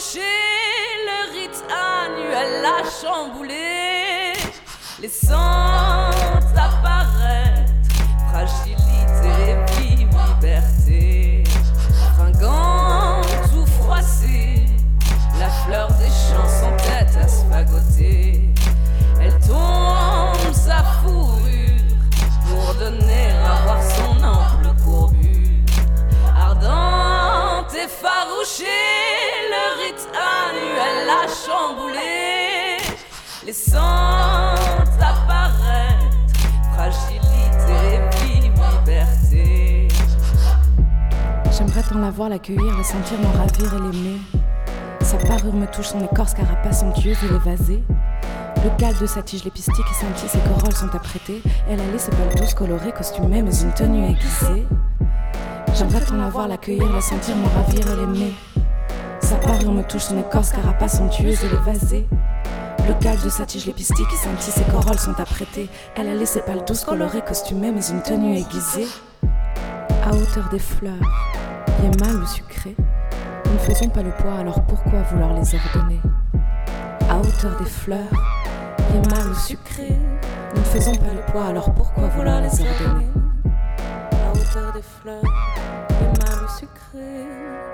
le rite annuel a chamboulé, laissant apparaître fragilité, vive liberté, fringante ou froissée, la fleur des champs sans tête à se fagoter. Elle tombe sa fourrure pour donner à voir son ample courbure, ardente et farouchée. Le rite annuel a chamboulé, laissant apparaître fragilité, vive liberté. J'aimerais tant la voir, l'accueillir, le sentir, m'en ravir et l'aimer. Sa parure me touche, son écorce carapace somptueuse et évasée. Le galbe de sa tige, les pistiques et scintillent, ses corolles sont apprêtées. Elle a laissé pâle douce, colorée, costumée, mais une tenue aiguisée. J'aimerais tant la voir, l'accueillir, le sentir, m'en ravir et l'aimer. Sa parure me touche, son écorce carapace somptueuse et évasée. Le galbe de sa tige, les pistiques et scintillent, ses corolles sont apprêtées. Elle a laissé pâle douce, colorée, costumée, mais une tenue aiguisée. À hauteur des fleurs, y est mal ou sucré. Nous ne faisons pas le poids, alors pourquoi vouloir les ordonner? À hauteur des fleurs, y est mal ou sucré. Nous ne faisons pas le poids, alors pourquoi vouloir les ordonner? À hauteur des fleurs, y est mal ou sucré.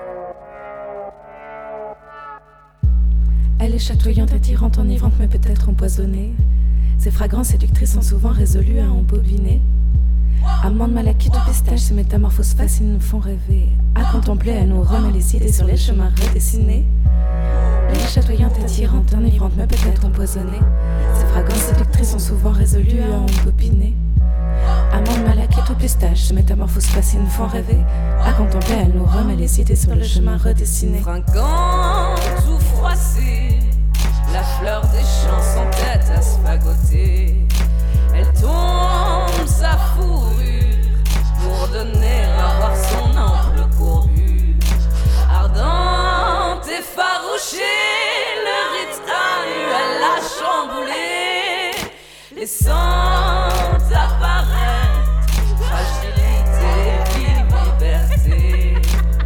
Elle est chatoyante, attirante, enivrante, mais peut-être empoisonnée. Ses fragrances séductrices sont souvent résolues à embobiner. Amande, malachite ou pistache, ces métamorphoses fascinent nous font rêver. À contempler, elle nous remet les idées sur les chemins redessinés. Elle est chatoyante, attirante, enivrante, mais peut-être empoisonnée. Ses fragrances séductrices sont souvent résolues à embobiner. Amande, malachite ou pistache, ces métamorphoses fascinent nous font rêver. À contempler, elle nous remet les idées sur le chemin redessiné. Fringante ou froissée, la fleur des champs sans tête à se fagoter. Elle tombe sa fourrure pour donner à voir son ample courbure, ardente et farouchée. Le rite annuel a chamboulé, laissant apparaître fragilité, vive liberté.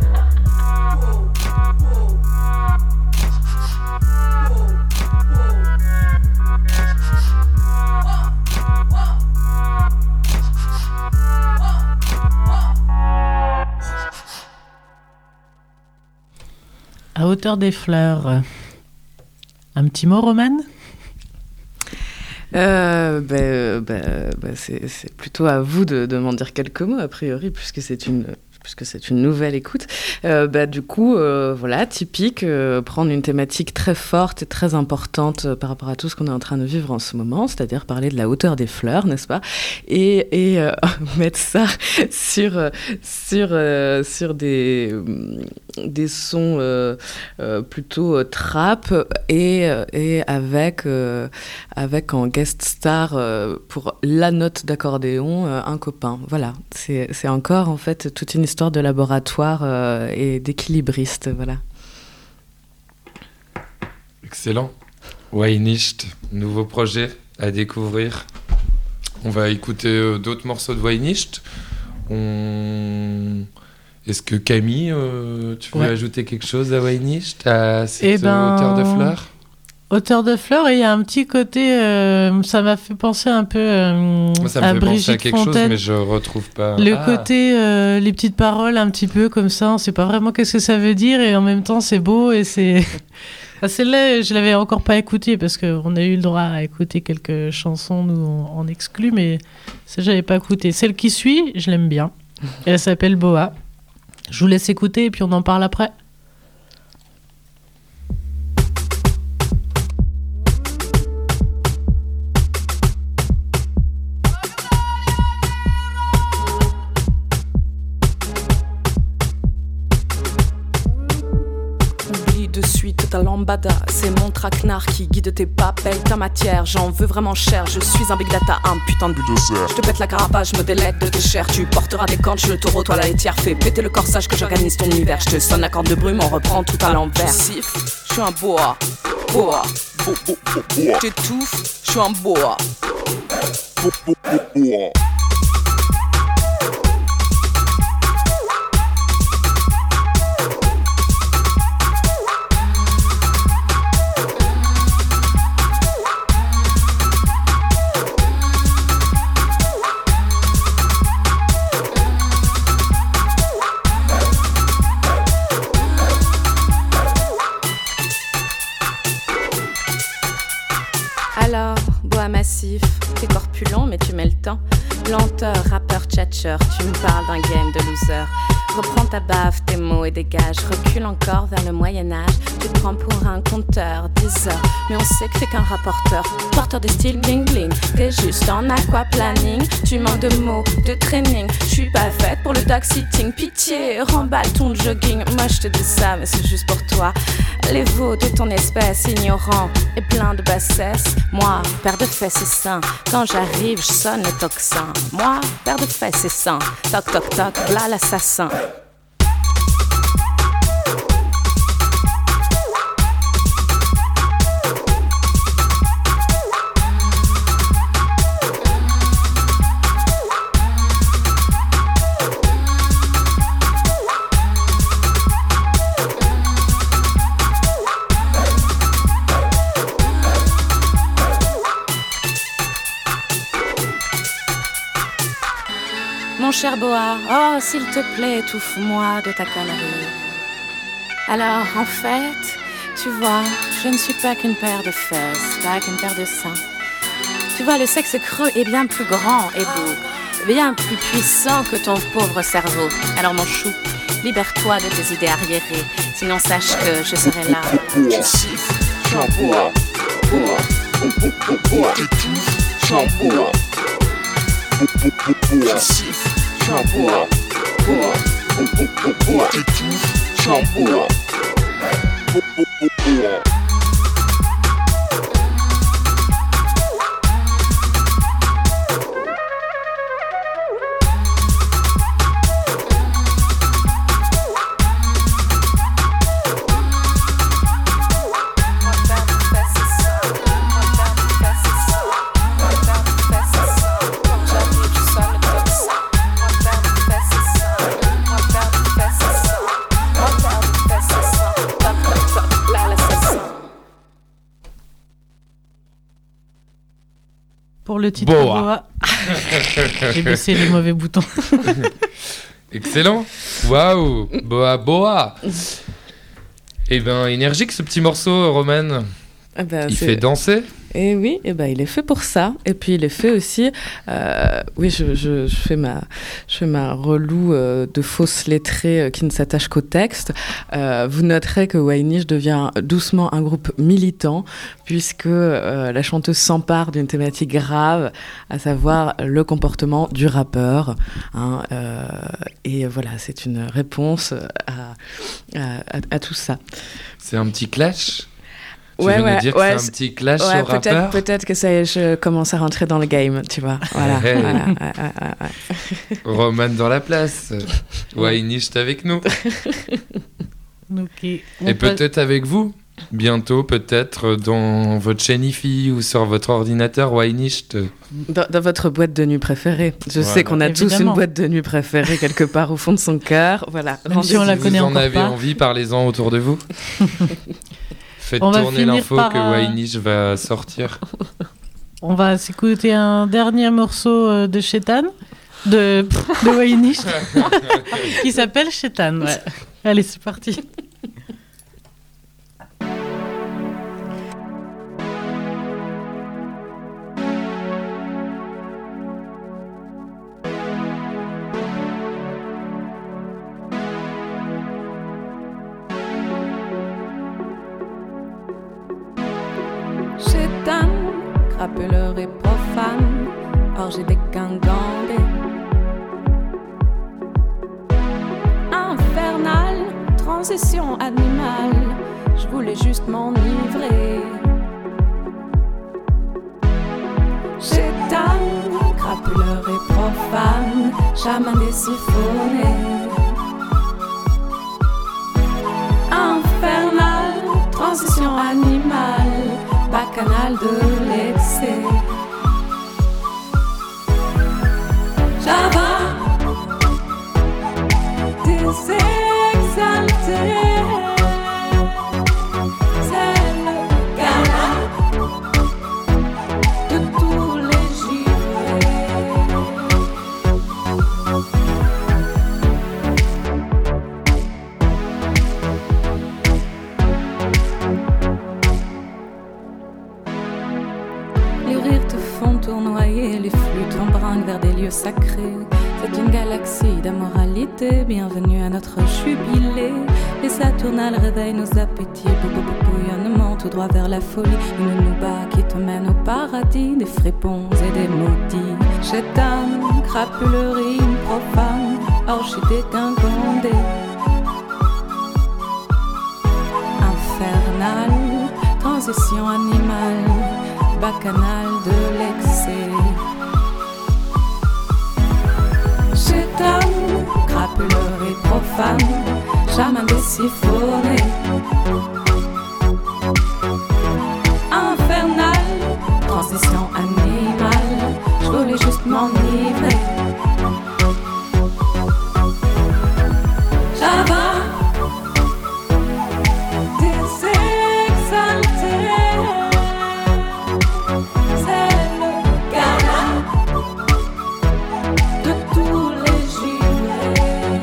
À hauteur des fleurs. Un petit mot, Romane ? Euh, bah, bah, bah, c'est, c'est plutôt à vous de, de m'en dire quelques mots, a priori, puisque c'est une, puisque c'est une nouvelle écoute. Euh, bah, du coup, euh, voilà, typique, euh, prendre une thématique très forte et très importante euh, par rapport à tout ce qu'on est en train de vivre en ce moment, c'est-à-dire parler de la hauteur des fleurs, n'est-ce pas ? Et, et euh, mettre ça sur, euh, sur, euh, sur des, euh, des sons euh, euh, plutôt euh, trap et, euh, et avec, euh, avec en guest star euh, pour la note d'accordéon, euh, un copain. Voilà, c'est, c'est encore en fait toute une histoire de laboratoire euh, et d'équilibriste, voilà. Excellent. Waynisht, nouveau projet à découvrir. On va écouter euh, d'autres morceaux de Waynisht. On... Est-ce que Camille, euh, tu veux ouais. ajouter quelque chose à Waynisht, à cette eh ben... hauteur de fleurs ? Hauteur de fleurs, et il y a un petit côté, euh, ça m'a fait penser un peu euh, Moi, ça me à fait Brigitte penser à quelque Fontaine. chose, mais je retrouve pas. Le ah. côté, euh, les petites paroles un petit peu comme ça, on sait pas vraiment qu'est-ce que ça veut dire, et en même temps c'est beau, et c'est... Enfin, celle-là, je l'avais encore pas écoutée, parce qu'on a eu le droit à écouter quelques chansons, nous, en, en exclu, mais ça, j'avais pas écouté. Celle qui suit, je l'aime bien. Elle s'appelle Boa. Je vous laisse écouter, et puis on en parle après. Ta lambada, c'est mon traquenard qui guide tes pas, paye ta matière, j'en veux vraiment cher, je suis un big data, un putain de bulldozer. Je te pète la carapace, je me délecte de tes chairs, tu porteras des cornes, je suis le taureau, toi la laitière, fais péter le corsage que j'organise ton univers, je te sonne la corde de brume, on reprend tout à l'envers. Siffle, je suis un boa, boa, bo, bo, bo, boa. J'étouffe, je suis un boa, bo, bo, bo, boa. passif. T'es corpulent, mais tu mets le temps. Lenteur, rappeur, tchatcheur, tu me parles d'un game de loser. Reprends ta baffe, tes mots et dégage. Recule encore vers le Moyen-Âge. Tu te prends pour un conteur, dix heures. Mais on sait que t'es qu'un rapporteur. Porteur de style bling bling. T'es juste en aquaplaning. Tu manques de mots, de training. Je suis pas faite pour le dog sitting. Pitié, remballe ton jogging. Moi je te dis ça, mais c'est juste pour toi. Les veaux de ton espèce, ignorant et plein de bassesse. Moi, paire de fesses et seins. Quand j'arrive, je sonne le tocsin. Moi, paire de fesses et seins. Toc toc toc, v'là l'assassin. Mon cher Boa, oh s'il te plaît, étouffe-moi de ta connerie. Alors en fait, tu vois, je ne suis pas qu'une paire de fesses, pas qu'une paire de seins. Tu vois, le sexe creux est bien plus grand et beau, bien plus puissant que ton pauvre cerveau. Alors mon chou, libère-toi de tes idées arriérées, sinon sache que je serai là. Tu siffles, j'envoie, bois, t'étouffes, j'envoie. Tu siffles, j'envoie, bois, t'étouffes, j'envoie. Pour le titre Boa. Boa. J'ai baissé les mauvais boutons. Excellent. Waouh. Boa, boa. Eh ben, énergique ce petit morceau, Roman. Ah bah, Il c'est- fait danser. Et oui, et ben il est fait pour ça. Et puis il est fait aussi. euh, oui, je, je, je fais ma, je fais ma relou euh, de fausses lettrées euh, qui ne s'attachent qu'au texte. Euh, vous noterez que Waynish devient doucement un groupe militant, puisque euh, la chanteuse s'empare d'une thématique grave, à savoir le comportement du rappeur. Hein, euh, et voilà, c'est une réponse à, à, à, à tout ça. C'est un petit clash. Tu Ouais, veux ouais, nous dire ouais, que c'est un petit clash Ouais, au peut-être, rappeur. peut-être que ça y est, je commence à rentrer dans le game, tu vois. Voilà. Hey. voilà, ouais, ouais, ouais. Roman dans la place. Waynish avec nous. Ok. On Et passe- peut-être avec vous. Bientôt, peut-être dans votre chaîne I F I ou sur votre ordinateur, Waynish. te- Dans, dans votre boîte de nuit préférée. Je Voilà. sais qu'on a tous Évidemment. une boîte de nuit préférée quelque part au fond de son cœur. Voilà. Même si on la Si connaît vous en encore avez pas. envie, parlez-en autour de vous. Faites On va tourner finir l'info par, que euh, Waynish va sortir. On va s'écouter un dernier morceau euh, de Chétan, de, de Waynish, qui s'appelle Chétan. Ouais. Allez, c'est parti. Chétan, crapuleur et profane, orgie des gangandés. Infernal, transition animale, je voulais juste m'enivrer. Chétan, crapuleur et profane, chaman des siphonnés. Infernal, transition animale, bacchanal de l'excès. Java, désexalté, c'est le gala de tous les givrés. et les flûtes embringuent vers des lieux sacrés. C'est une galaxie d'amoralité, bienvenue à notre jubilé. Les Saturnales réveillent nos appétits, bouillonnement tout droit vers la folie. Une nouba qui te mène au paradis, des fripons et des maudits. Chétane, crapulerie profane, orchidée guingondée. Infernale, transition animale, bacchanal de l'excès. Chétane, crapulerie profane, chaman désiphonné. Infernal, transition animale, je voulais juste m'enivrer. Java, désexalté, c'est le gala de tous les givrés.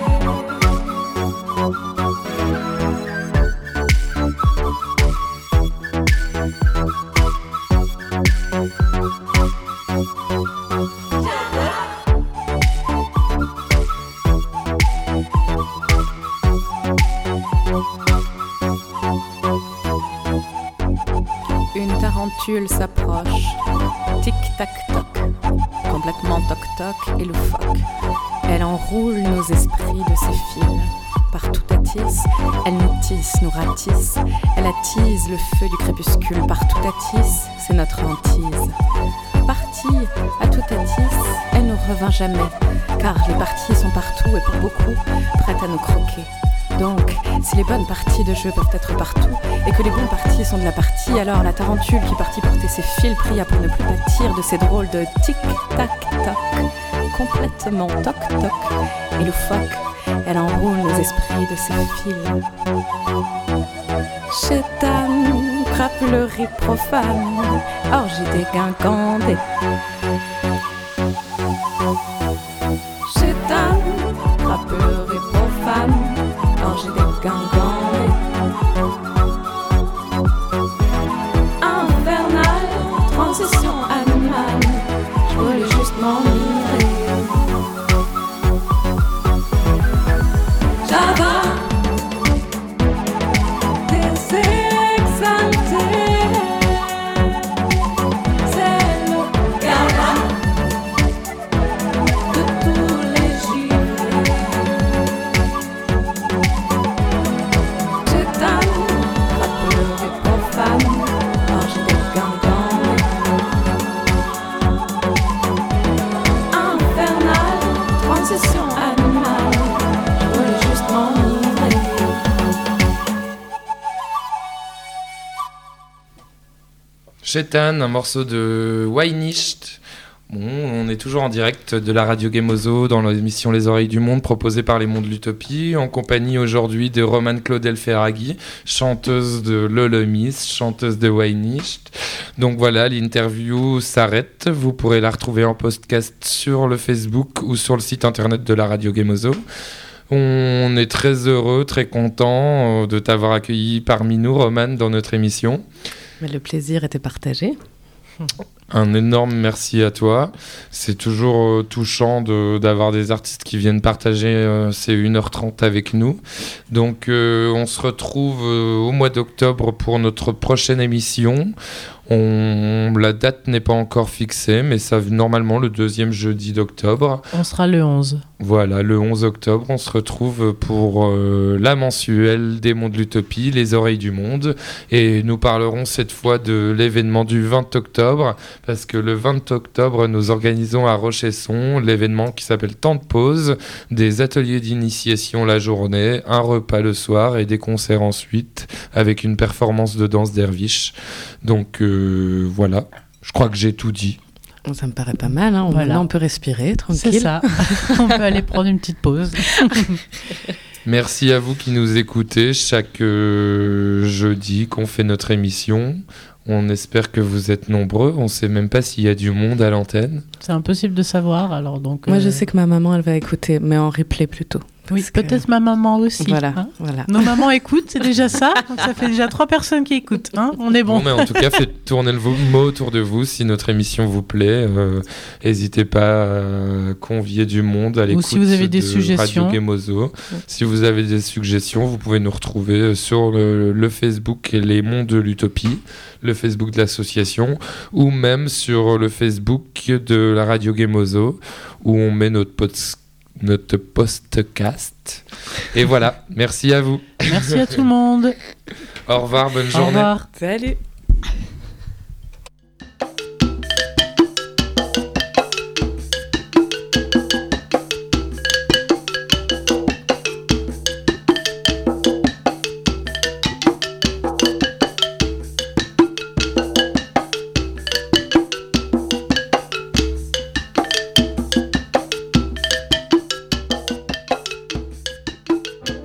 Une tarentule s'approche, tic-tac-toc, complètement toc-toc et loufoque. Elle enroule nos esprits de ses fils. Partout attisse, elle nous tisse, nous ratisse. Elle attise le feu du crépuscule. Partout attisse, c'est notre hantise. Partie à tout attisse, elle ne revint jamais. Car les parties sont partout et pour beaucoup, prêtes à nous croquer. Donc, si les bonnes parties de jeu peuvent être partout et que les bons parties sont de la partie, alors la tarentule qui partit porter ses fils pria pour ne plus pâtir de ces drôles de tic-tac-toc, complètement toc-toc et loufoque. Elle enroule nos esprits de ses fils. Chétane, crapulerie profane, orgie déguingandée. Chétane, crapulerie profane, orgie déguingandée. Infernal, transition animale, je voulais juste m'enivrer. Java, désexalté, c'est le gala de tous les givrés. Chétane, crapulerie profane, orgie déguingandée. Infernal, transition animale, je voulais juste m'enivrer. Chétane, un morceau de Weinischt. Bon, on est toujours en direct de la radio Gemozo dans l'émission Les Oreilles du Monde proposée par les Mondes de l'Utopie, en compagnie aujourd'hui de Romane Claudel Ferraghi, chanteuse de Lolomis, chanteuse de Weinischt. Donc voilà, l'interview s'arrête. Vous pourrez la retrouver en podcast sur le Facebook ou sur le site internet de la radio Gemozo. On est très heureux, très content de t'avoir accueilli parmi nous, Romane, dans notre émission. Mais le plaisir était partagé. Un énorme merci à toi. C'est toujours euh, touchant de, d'avoir des artistes qui viennent partager euh, ces une heure trente avec nous. Donc euh, on se retrouve euh, au mois d'octobre pour notre prochaine émission. On, la date n'est pas encore fixée, mais ça normalement le deuxième jeudi d'octobre. On sera le onze. Voilà, le onze octobre, on se retrouve pour euh, la mensuelle des Mondes de l'Utopie, Les Oreilles du Monde. Et nous parlerons cette fois de l'événement du vingt octobre, parce que le vingt octobre, nous organisons à Rochesson l'événement qui s'appelle Temps de pause, des ateliers d'initiation la journée, un repas le soir et des concerts ensuite, avec une performance de danse derviche. Donc euh, voilà, je crois que j'ai tout dit. Ça me paraît pas mal, hein. On, Voilà. là, on peut respirer tranquille. C'est ça. On peut aller prendre une petite pause. Merci à vous qui nous écoutez chaque euh, jeudi qu'on fait notre émission. On espère que vous êtes nombreux. On ne sait même pas s'il y a du monde à l'antenne. C'est impossible de savoir, alors donc... Moi, euh, je sais que ma maman, elle va écouter, mais en replay plutôt. Oui, Parce que- peut-être ma maman aussi. Voilà, hein. voilà. Nos mamans écoutent, c'est déjà ça. Donc ça fait déjà trois personnes qui écoutent. Hein. On est bon. Bon, mais en tout cas, faites tourner le vo- mot autour de vous si notre émission vous plaît. Euh, N'hésitez pas à convier du monde à l'écoute si vous avez des de suggestions. Radio Gemozo. Si vous avez des suggestions, vous pouvez nous retrouver sur le, le Facebook Les Mondes de l'Utopie, le Facebook de l'association, ou même sur le Facebook de la Radio Gemozo, où on met notre podcast. notre podcast. Et voilà, merci à vous. Merci à tout le monde. Au revoir, bonne Au journée. revoir. Salut.